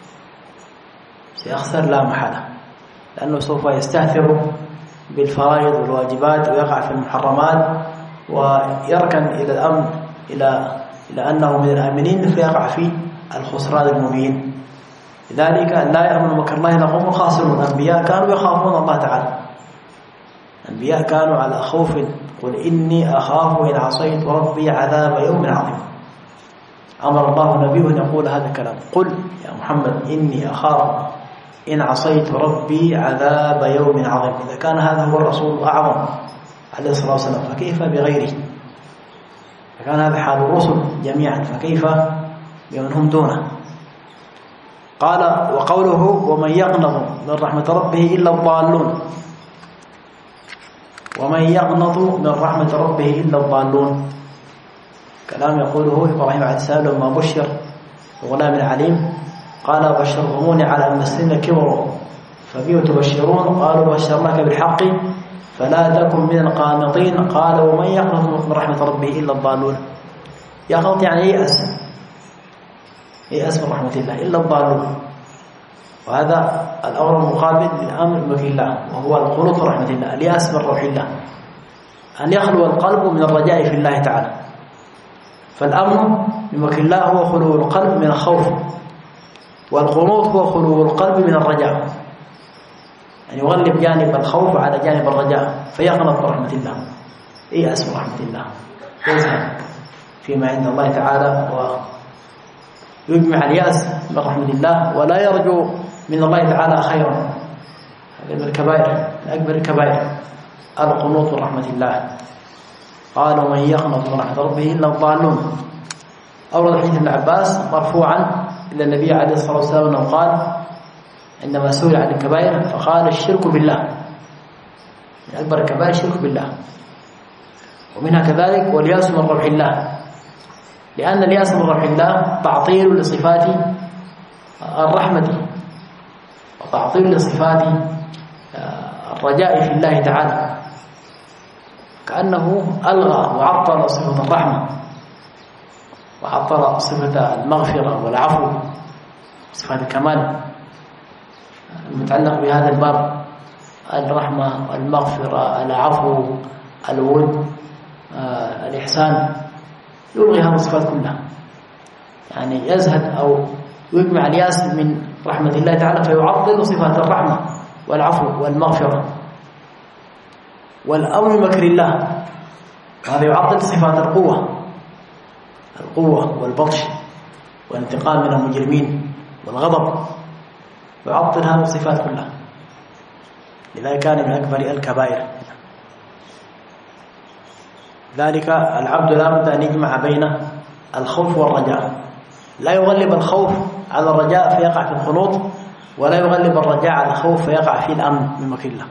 سيخسر لا محالة، لأنه سوف يستهتر بالفرائض والواجبات ويقع في المحرمات ويركن إلى الأمن إلى إلى أنه من الآمنين فيقع في الخسران المبين. لذلك لا يأمن مكر الله إلا قوم خاسرون. الأنبياء كانوا يخافون الله تعالى، الأنبياء كانوا على خوف. قل إني أخاف إن عصيت ربي عذاب يوم عظيم. أمر الله نبيه أن يقول هذا الكلام، قل يا محمد إني أخاف إن عصيت ربي عذاب يوم عظيم. إذا كان هذا هو الرسول الأعظم عليه الصلاة والسلام فكيف بغيره؟ فكان هذا حال الرسل جميعا، فكيف بمن هم دونه؟ قال وقوله ومن يقنط من رحمة ربه إلا الضالون. ومن يقنط من رحمة ربه إلا الضالون، كلام يقوله إبراهيم عليه السلام لما بشر بغلام عليم قال بشرهموني على أن مسلم كبروا فبيه تبشرون قالوا بشرناك بالحق فلا تكن من القانطين. قال ومن يقنط من رحمة ربه إلا الضالون. يقنط يعني ييأس، ييأس من رحمة الله إلا الضالون. وهذا الأمر المقابل للأمر بمكر الله، وهو القنوط من رحمة الله، اليأس من روح الله، أن يخلو القلب من الرجاء في الله تعالى. فالأمن بمكر الله هو خلو القلب من الخوف، والقنوط هو خلو القلب من الرجاء، يعني يغلب جانب الخوف على جانب الرجاء فيقنط من رحمة الله، ييأس من رحمة الله، يزهد فيما عند الله تعالى ويجمع اليأس من رحمة الله ولا يرجو من الله تعالى خيرا. هذا من الكبائر، من أكبر الكبائر القنوط من رحمة الله. قال ومن يقنط من رحمة ربه إلا الضالون. أورد حديث ابن عباس مرفوعا إلى النبي عليه الصلاة والسلام أنه قال عندما سئل عن الكبائر فقال الشرك بالله، من أكبر الكبائر الشرك بالله، ومنها كذلك والياس من روح الله، لأن الياس من روح الله تعطيل لصفات الرحمة وتعطيل لصفات الرجاء في الله تعالى، كأنه ألغى وعطل صفة الرحمة وعطل صفة المغفرة والعفو، صفات الكمال المتعلق بهذا الباب، الرحمة، المغفرة، العفو، الود، آه، الإحسان، يلغي هذه الصفات كلها، يعني يزهد أو يجمع الياس من رحمة الله تعالى فيعطل صفات الرحمة والعفو والمغفرة. والأمن مكر الله هذا يعطل صفات القوة، القوة والبطش والانتقام من المجرمين والغضب، يعطل هذه الصفات كلها، لذلك كان من أكبر الكبائر. ذلك العبد لا بد أن يجمع بين الخوف والرجاء، لا يغلب الخوف على الرجاء فيقع في القنوط، ولا يغلب الرجاء على الخوف فيقع في الأمن من مكر الله.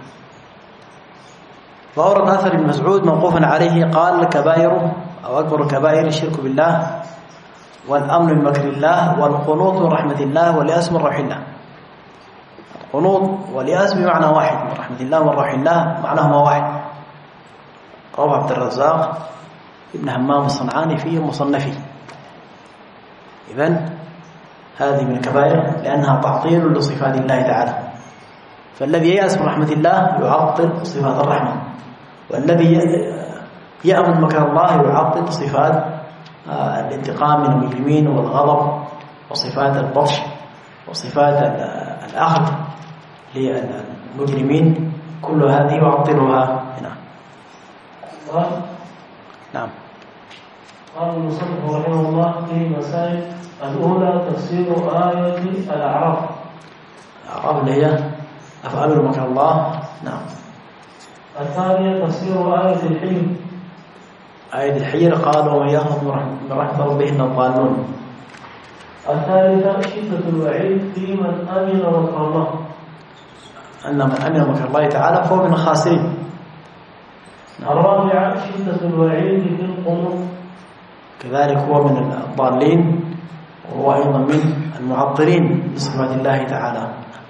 فأورد أثر ابن مسعود موقوفا عليه قال: الكبائر أو أكبر الكبائر الشرك بالله والأمن من مكر الله والقنوط من رحمة الله واليأس من روح الله. القنوط واليأس بمعنى واحد، من رحمة الله ومن روح الله معناهما واحد. رواه عبد الرزاق ابن همام الصنعاني في مصنفه. إذن هذه من الكبائر لأنها تعطيل لصفات الله تعالى، فالذي ييأس من رحمة الله يعطل صفات الرحمة، والذي يأمن مكر الله يعطل صفات الانتقام من المجرمين والغضب وصفات البطش وصفات الأخذ للمجرمين، كل هذه يعطلها هنا. نعم. قال المصنف رحمه الله في مسائل: الأولى تفسير آية الأعراف. الأعراف اللي هي أفعال مكر الله. نعم. الثانية تفسير آية الحجر. آية الحجر قال: ومن يخاف من رحمة ربه إلا الضالون. الثالثة شدة الوعيد في من آمن مكر الله، أن من آمن مكر الله تعالى فهو من الخاسرين. الرابعة شدة الوعيد في القنوط، كذلك هو من الضالين، وهو أيضا من المعطلين بصفات الله تعالى.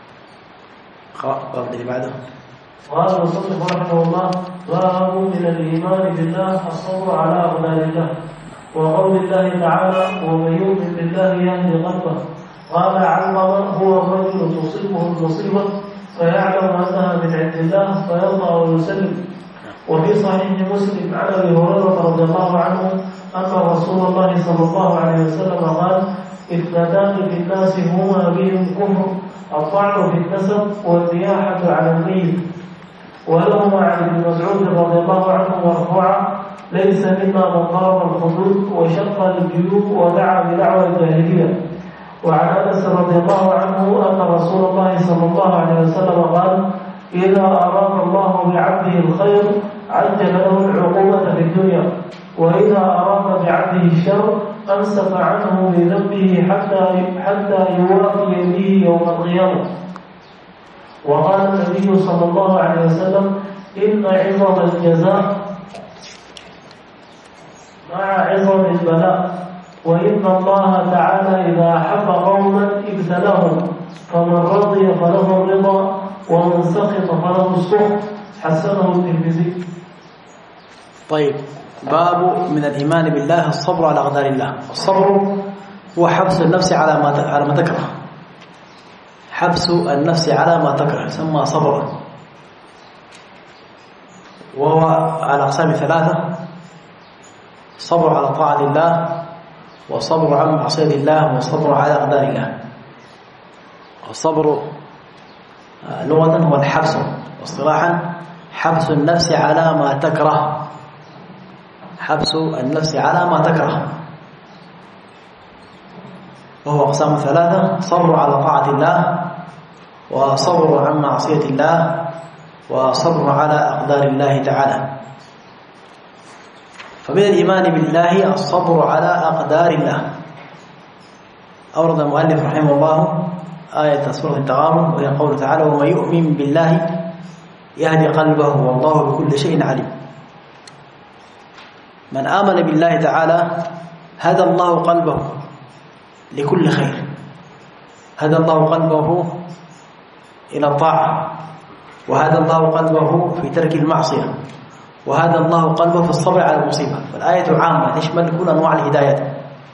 باب اللي بعده. قال المصنف رحمه الله: باب من الإيمان بالله الصبر على أقدار الله، وقول الله تعالى: ومن يؤمن بالله يهدي قلبه. قال علقمة: هو الرجل تصيبه المصيبة فيعلم أنها من عند الله فيرضى ويسلم. وفي صحيح مسلم عن ابي هريره رضي الله عنه ان رسول الله صلى الله عليه وسلم قال: اثنتان في الناس هما بهم كفر، الطعن في النسب والنياحه على الميت. ولهما عن ابن مسعود رضي الله عنه مرفوعا: ليس منا من ضرب الخدود وشق الجيوب ودعا بدعوى الجاهليه. وعن انس رضي الله عنه ان رسول الله صلى الله عليه وسلم قال: إذا أراد الله بعبده الخير عجل له العقوبة في الدنيا، وإذا أراد بعبده الشر أمسك عنه بذنبه حتى حتى يوافي به يوم القيامة. وقال النبي صلى الله عليه وسلم: إن عظم الجزاء مع عظم البلاء، وإن الله تعالى إذا أحب قوما ابتلاهم، فمن رضي فله الرضا ومن سخط فله السخط. حسنه الترمذي. طيب، باب من الإيمان بالله الصبر على أقدار الله. الصبر هو حبس النفس على ما على ما تكره، حبس النفس على ما تكره يسمى صبرا، وهو على أقسام ثلاثة: صبر على طاعة الله، وصبر عن معصية الله، وصبر على أقدار الله. الصبر لغة هو الحبس، واصطلاحا حبس النفس على ما تكره، حبس النفس على ما تكره، وهو أقسام ثلاثة: صبر على طاعة الله، وصبر عن معصية الله، وصبر على أقدار الله تعالى. فمن الإيمان بالله الصبر على أقدار الله. أورد المؤلف رحمه الله آية سورة التغابن، وهي قوله تعالى: ومن يؤمن بالله يهدي قلبه والله بكل شيء عليم. من آمن بالله تعالى هدى الله قلبه لكل خير، هدى الله قلبه إلى الطاعة، وهدى الله قلبه في ترك المعصية، وهدى الله قلبه في الصبر على المصيبة. فالآية عامة تشمل كل أنواع الهدايات.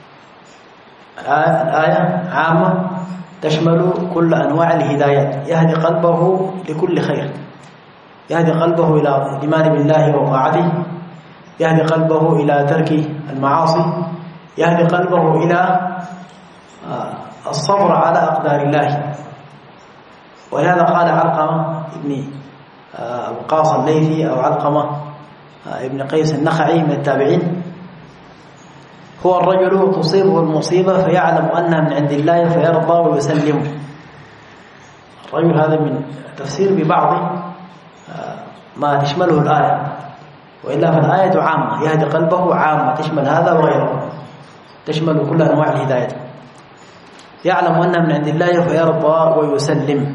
الآية عامة تشمل كل أنواع الهدايات، يهدي قلبه لكل خير، يهدي قلبه إلى الإيمان بالله وطاعته، يهدي قلبه إلى ترك المعاصي، يهدي قلبه إلى الصبر على أقدار الله. ولهذا قال علقمة ابن وقاص الليثي أو علقمة ابن قيس النخعي من التابعين: هو الرجل تصيبه المصيبة فيعلم أنها من عند الله فيرضى ويسلم. الرجل هذا من تفسير ببعض ما تشمله الآية، وإلا فالآية عامة، يهدي قلبه عامة تشمل هذا وغيره. تشمل كل أنواع الهداية. يعلم أنها من عند الله فيرضى ويسلم.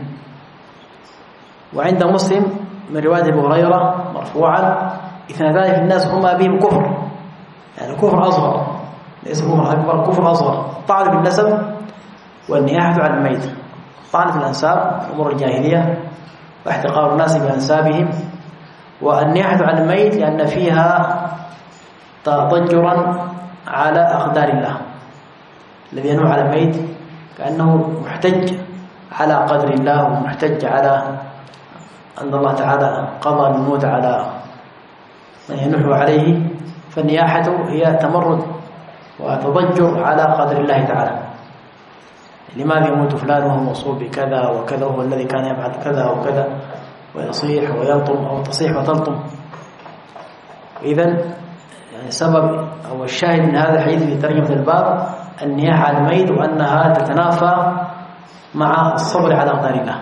وعند مسلم من رواية أبي هريرة مرفوعا: اثنتان في الناس هما بهم كفر، يعني كفر أصغر ليس كفر أكبر، كفر أصغر: الطعن بالنسب والنياحة على الميت. الطعن في الأنساب أمور الجاهلية واحتقار الناس بأنسابهم، والنياحة على الميت لأن فيها تضجرا على أقدار الله. الذي ينوح على الميت كأنه محتج على قدر الله ومحتج على أن الله تعالى قضى الموت على من ينوح عليه، فالنياحة هي تمرد وتضجر على قدر الله تعالى. لماذا يموت فلان وهو موصوف بكذا وكذا، وهو الذي كان يفعل كذا وكذا، ويصيح ويلطم أو تصيح وتلطم. إذن يعني سبب أو الشاهد من هذا الحديث في ترجمة الباب النياحة على الميت، وأنها تتنافى مع الصبر على أقدار الله.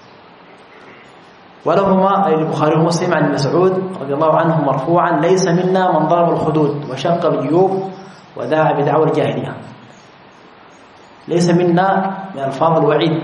ولهما أي البخاري ومسلم عن مسعود رضي الله عنه مرفوعا: ليس منا من ضرب الخدود وشق الجيوب ودعا بدعوى الجاهلية. ليس منا من ألفاظ الوعيد،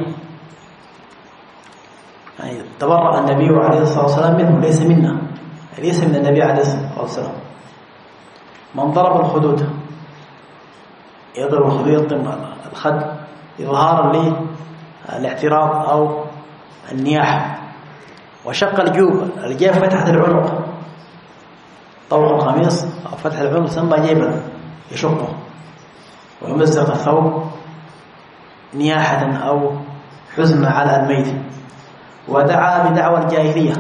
يعني تبرأ النبي عليه الصلاة والسلام منه، ليس منا، ليس من النبي عليه الصلاة والسلام. من ضرب الخدود، يضرب الخدود يضم الخد إظهارا للاعتراض أو النياحة. وشق الجيوب، الجيب فتحة العنق، طوق القميص أو فتح العنق سمى جيبا يشقه ويمزق الثوب نياحة أو حزنا على الميت. ودعا بدعوى الجاهلية،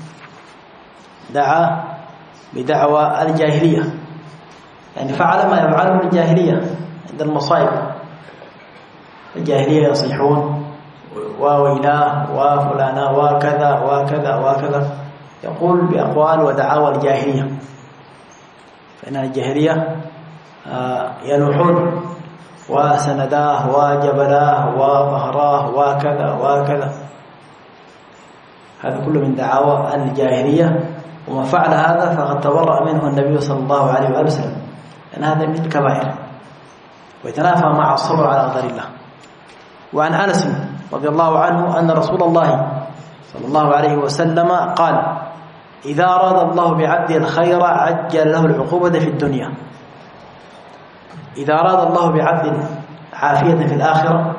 دعا بدعوى الجاهلية يعني فعل ما يفعله الجاهلية عند المصائب. الجاهلية يصيحون وويلاه وفلانا وكذا وكذا وكذا، يقول بأقوال ودعاوى الجاهلية، فإن الجاهلية ينوحون وسنداه وجبلاه وظهراه وكذا وكذا، هذا كله من دعاوى الجاهلية. وما فعل هذا فقد تبرأ منه النبي صلى الله عليه وآله وسلم، أن هذا من الكبائر ويتنافى مع الصبر على أقدار الله. وعن أنس رضي الله عنه أن رسول الله صلى الله عليه وسلم قال: إذا أراد الله بعبده الخير عجل له العقوبة في الدنيا. إذا أراد الله بعبد عافية في الآخرة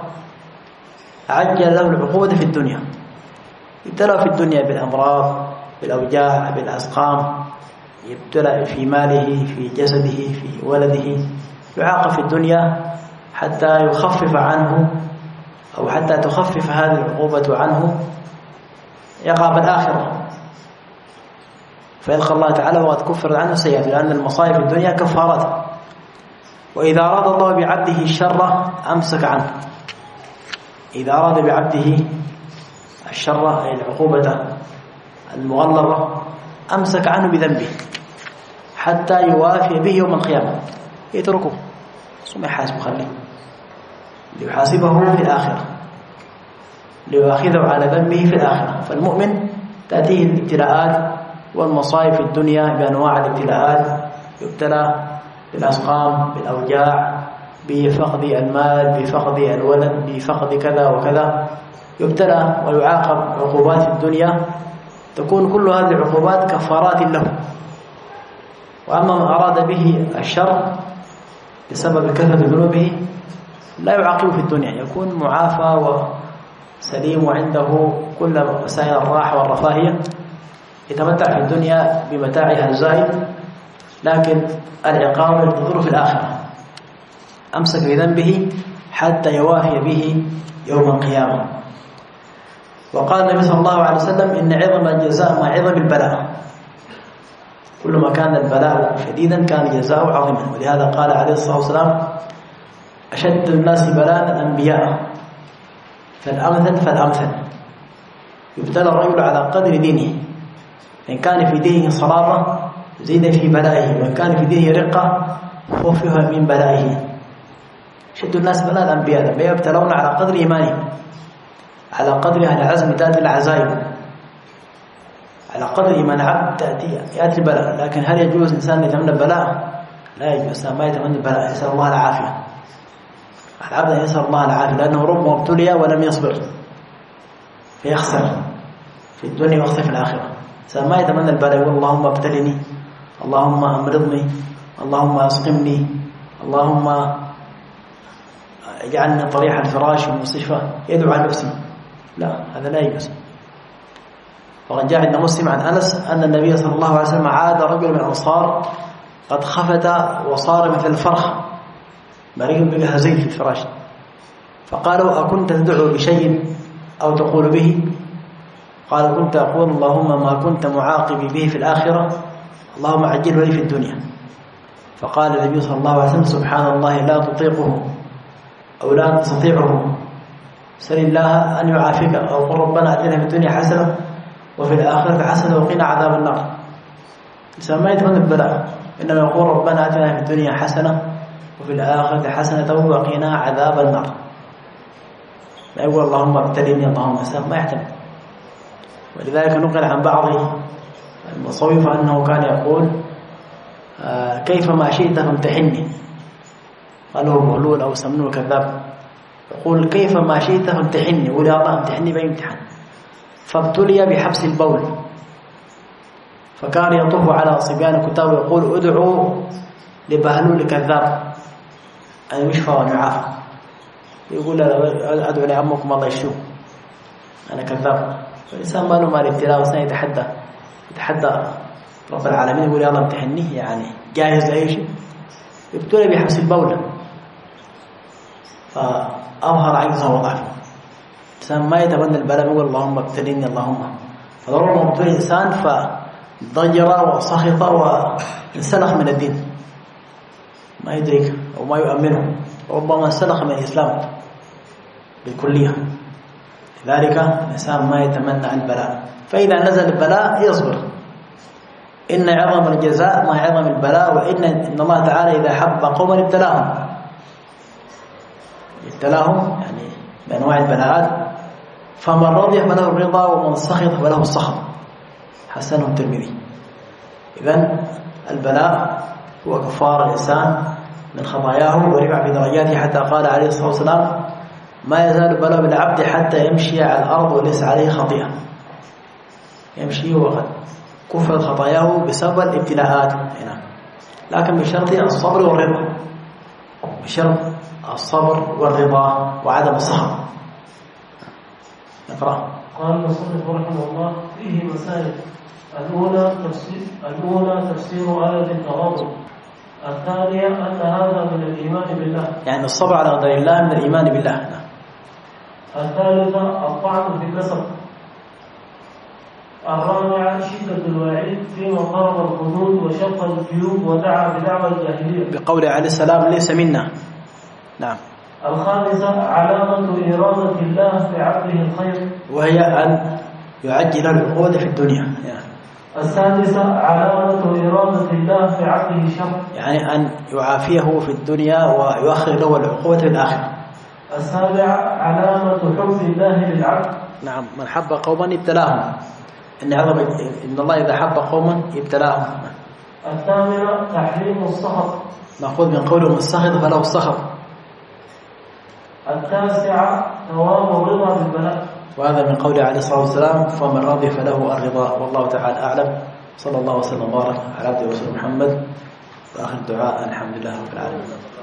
عجل له العقوبة في الدنيا. يبتلى في الدنيا بالأمراض، بالأوجاع، بالأسقام، يبتلى في ماله، في جسده، في ولده، يعاقب في الدنيا حتى يخفف عنه أو حتى تخفف هذه العقوبة عنه، يقع بالآخرة فيلقى الله تعالى وقد كفر عنه سيئاته، لأن المصائب في الدنيا كفارات. وإذا أراد الله بعبده الشر أمسك عنه. إذا أراد بعبده الشر أي العقوبة المغلظة أمسك عنه بذنبه حتى يوافي به يوم القيامة، يتركه ثم يحاسب خليه ليحاسبه في الآخرة، ليؤاخذه على ذنبه في الآخرة. فالمؤمن تأتيه الابتلاءات والمصائب في الدنيا بأنواع الابتلاءات، يبتلى بالأسقام، بالأوجاع، بفقد المال، بفقد الولد، بفقد كذا وكذا، يبتلى ويعاقب عقوبات الدنيا، تكون كل هذه العقوبات كفارات له. وأما من أراد به الشر بسبب كثرة ذنوبه لا يعاقبه في الدنيا، يكون معافى وسليم وعنده كل وسائل الراحة والرفاهية، يتمتع في الدنيا بمتاعها الزائد، لكن العقاب ينتظره في الآخرة. أمسك بذنبه حتى يوافي به يوم القيامة. وقال النبي صلى الله عليه وسلم: إن عظم الجزاء مع عظم البلاء، كلما كان البلاء شديدا كان جزاؤه عظيما. ولهذا قال عليه الصلاة والسلام: أشد الناس بلاء الأنبياء فالأمثل فالأمثل. يبتلى الرجل على قدر دينه، إن كان في دينه صلابة زيد في بلائه، وإن كان في دينه رقة خفف من بلائه. أشد الناس بلاء الأنبياء، الأنبياء يبتلون على قدر إيمانهم، على قدر أهل العزم تأتي العزائم، على قدر إيمان عبد تأتي يأتي البلاء. لكن هل يجوز إنسان يتمنى البلاء؟ لا يجوز، ما يتمنى البلاء، يسأل الله العافية. العبد أن يسأل الله العافية، لأنه ربما ابتلي ولم يصبر فيخسر في الدنيا ويخسر في الآخرة. ما يتمنى البلاء يقول اللهم ابتلني، اللهم أمرضني، اللهم أسقمني، اللهم اجعلني طريح الفراش في المستشفى، يدعو على نفسه. لا، هذا لا يجوز. وقد جاء عند مسلم عن أنس أن النبي صلى الله عليه وسلم عاد رجل من الأنصار قد خفت وصار مثل الفرخ، مريض بها زيت في الفراش، فقالوا أكنت تدعو بشيء أو تقول به؟ قال كنت أقول اللهم ما كنت معاقبي به في الآخرة اللهم عجله لي في الدنيا. فقال النبي صلى الله عليه وسلم سبحان الله لا تطيقه أو لا تستطيعه، سل الله أن يعافيك، أو قل ربنا أتنا في الدنيا حسنة وفي الآخرة حسنة وقنا عذاب النار. الإنسان ما يتمنى البلاء، إنما يقول ربنا أتنا في الدنيا حسنة وفي الآخرة حسنة وقنا عذاب النار. لا يقول اللهم ابتلني اللهم اسلم، ما يحتمل. ولذلك نقل عن بعض المصوفة أنه كان يقول آه كيف ما شئت فامتحني، قالوا مهلول أو سمنون كذاب، يقول كيف ما شئت فامتحني، ولا الله امتحني بأي امتحان. فابتلي بحبس البول، فكان يطوف على صبيان كتاب يقول ادعوا لبهلول كذاب أن يشفى ويعافى. يقول أدعو لعمكم الله يشفيه، أنا كذاب. فالإنسان ما له مال ابتلاء، وإنسان يتحدى يتحدى رب العالمين يقول يا الله امتحنيه، يعني جاهز لأي شيء. ابتلي بحبس البول فأظهر عجزه وضعفه. الإنسان ما يتمنى البلاء يقول اللهم ابتليني اللهم، فضرورة مبتلي الإنسان فضجر وسخط وانسلخ من الدين، ما يدرك أو ما يؤمنه، ربما انسلخ من الإسلام بالكلية. لذلك الإنسان ما يتمنى البلاء، فإذا نزل البلاء يصبر. إن عظم الجزاء ما عظم البلاء، وإن إن الله تعالى إذا حب قوما ابتلاهم ابتلاهم يعني بأنواع البلاءات، فمن رضي فله الرضا ومن سخط فله السخط، حسنه الترمذي. إذن البلاء هو كفار الإنسان من خطاياه ورفع في درجاته، حتى قال عليه الصلاة والسلام ما يزال البلاء بالعبد حتى يمشي على الأرض وليس عليه خطيئة، يمشي وقد كفرت خطاياه بسبب الابتلاءات هنا، لكن بشرط الصبر والرضا، بشرط الصبر والرضا وعدم السخط. نقرأ. قال المصنف رحمه الله فيه مسائل. الأولى تفسير الأولى تفسير آية التغابن. الثانية أن هذا من الإيمان بالله، يعني الصبر على قدر الله من الإيمان بالله. الثالثة الطعن في النسب. الرابعة شدة الوعيد فيما ضرب الحدود وشق الجيوب ودعا بدعوى الجاهلية بقول عليه السلام ليس منا. نعم. الخامسة علامة إرادة الله بعبده الخير، وهي أن يعجل العقود في الدنيا. يعني. السادسة علامة إرادة الله بعبده الشر، يعني أن يعافيه في الدنيا ويؤخر له العقوبة في الآخرة. السابعة علامة حب الله للعبد. نعم، من حب قوما ابتلاهم، إن عظم إن الله إذا حب قوما ابتلاهم. الثامنة تحريم السخط، نأخذ من قوله من سخط فله السخط. التاسعة ثواب الرضا بالبلاء، وهذا من قوله عليه الصلاة والسلام فمن رضي فله الرضا. والله تعالى أعلم. صلى الله وسلم وبارك على عبده ورسوله محمد، وآخر الدعاء الحمد لله رب العالمين.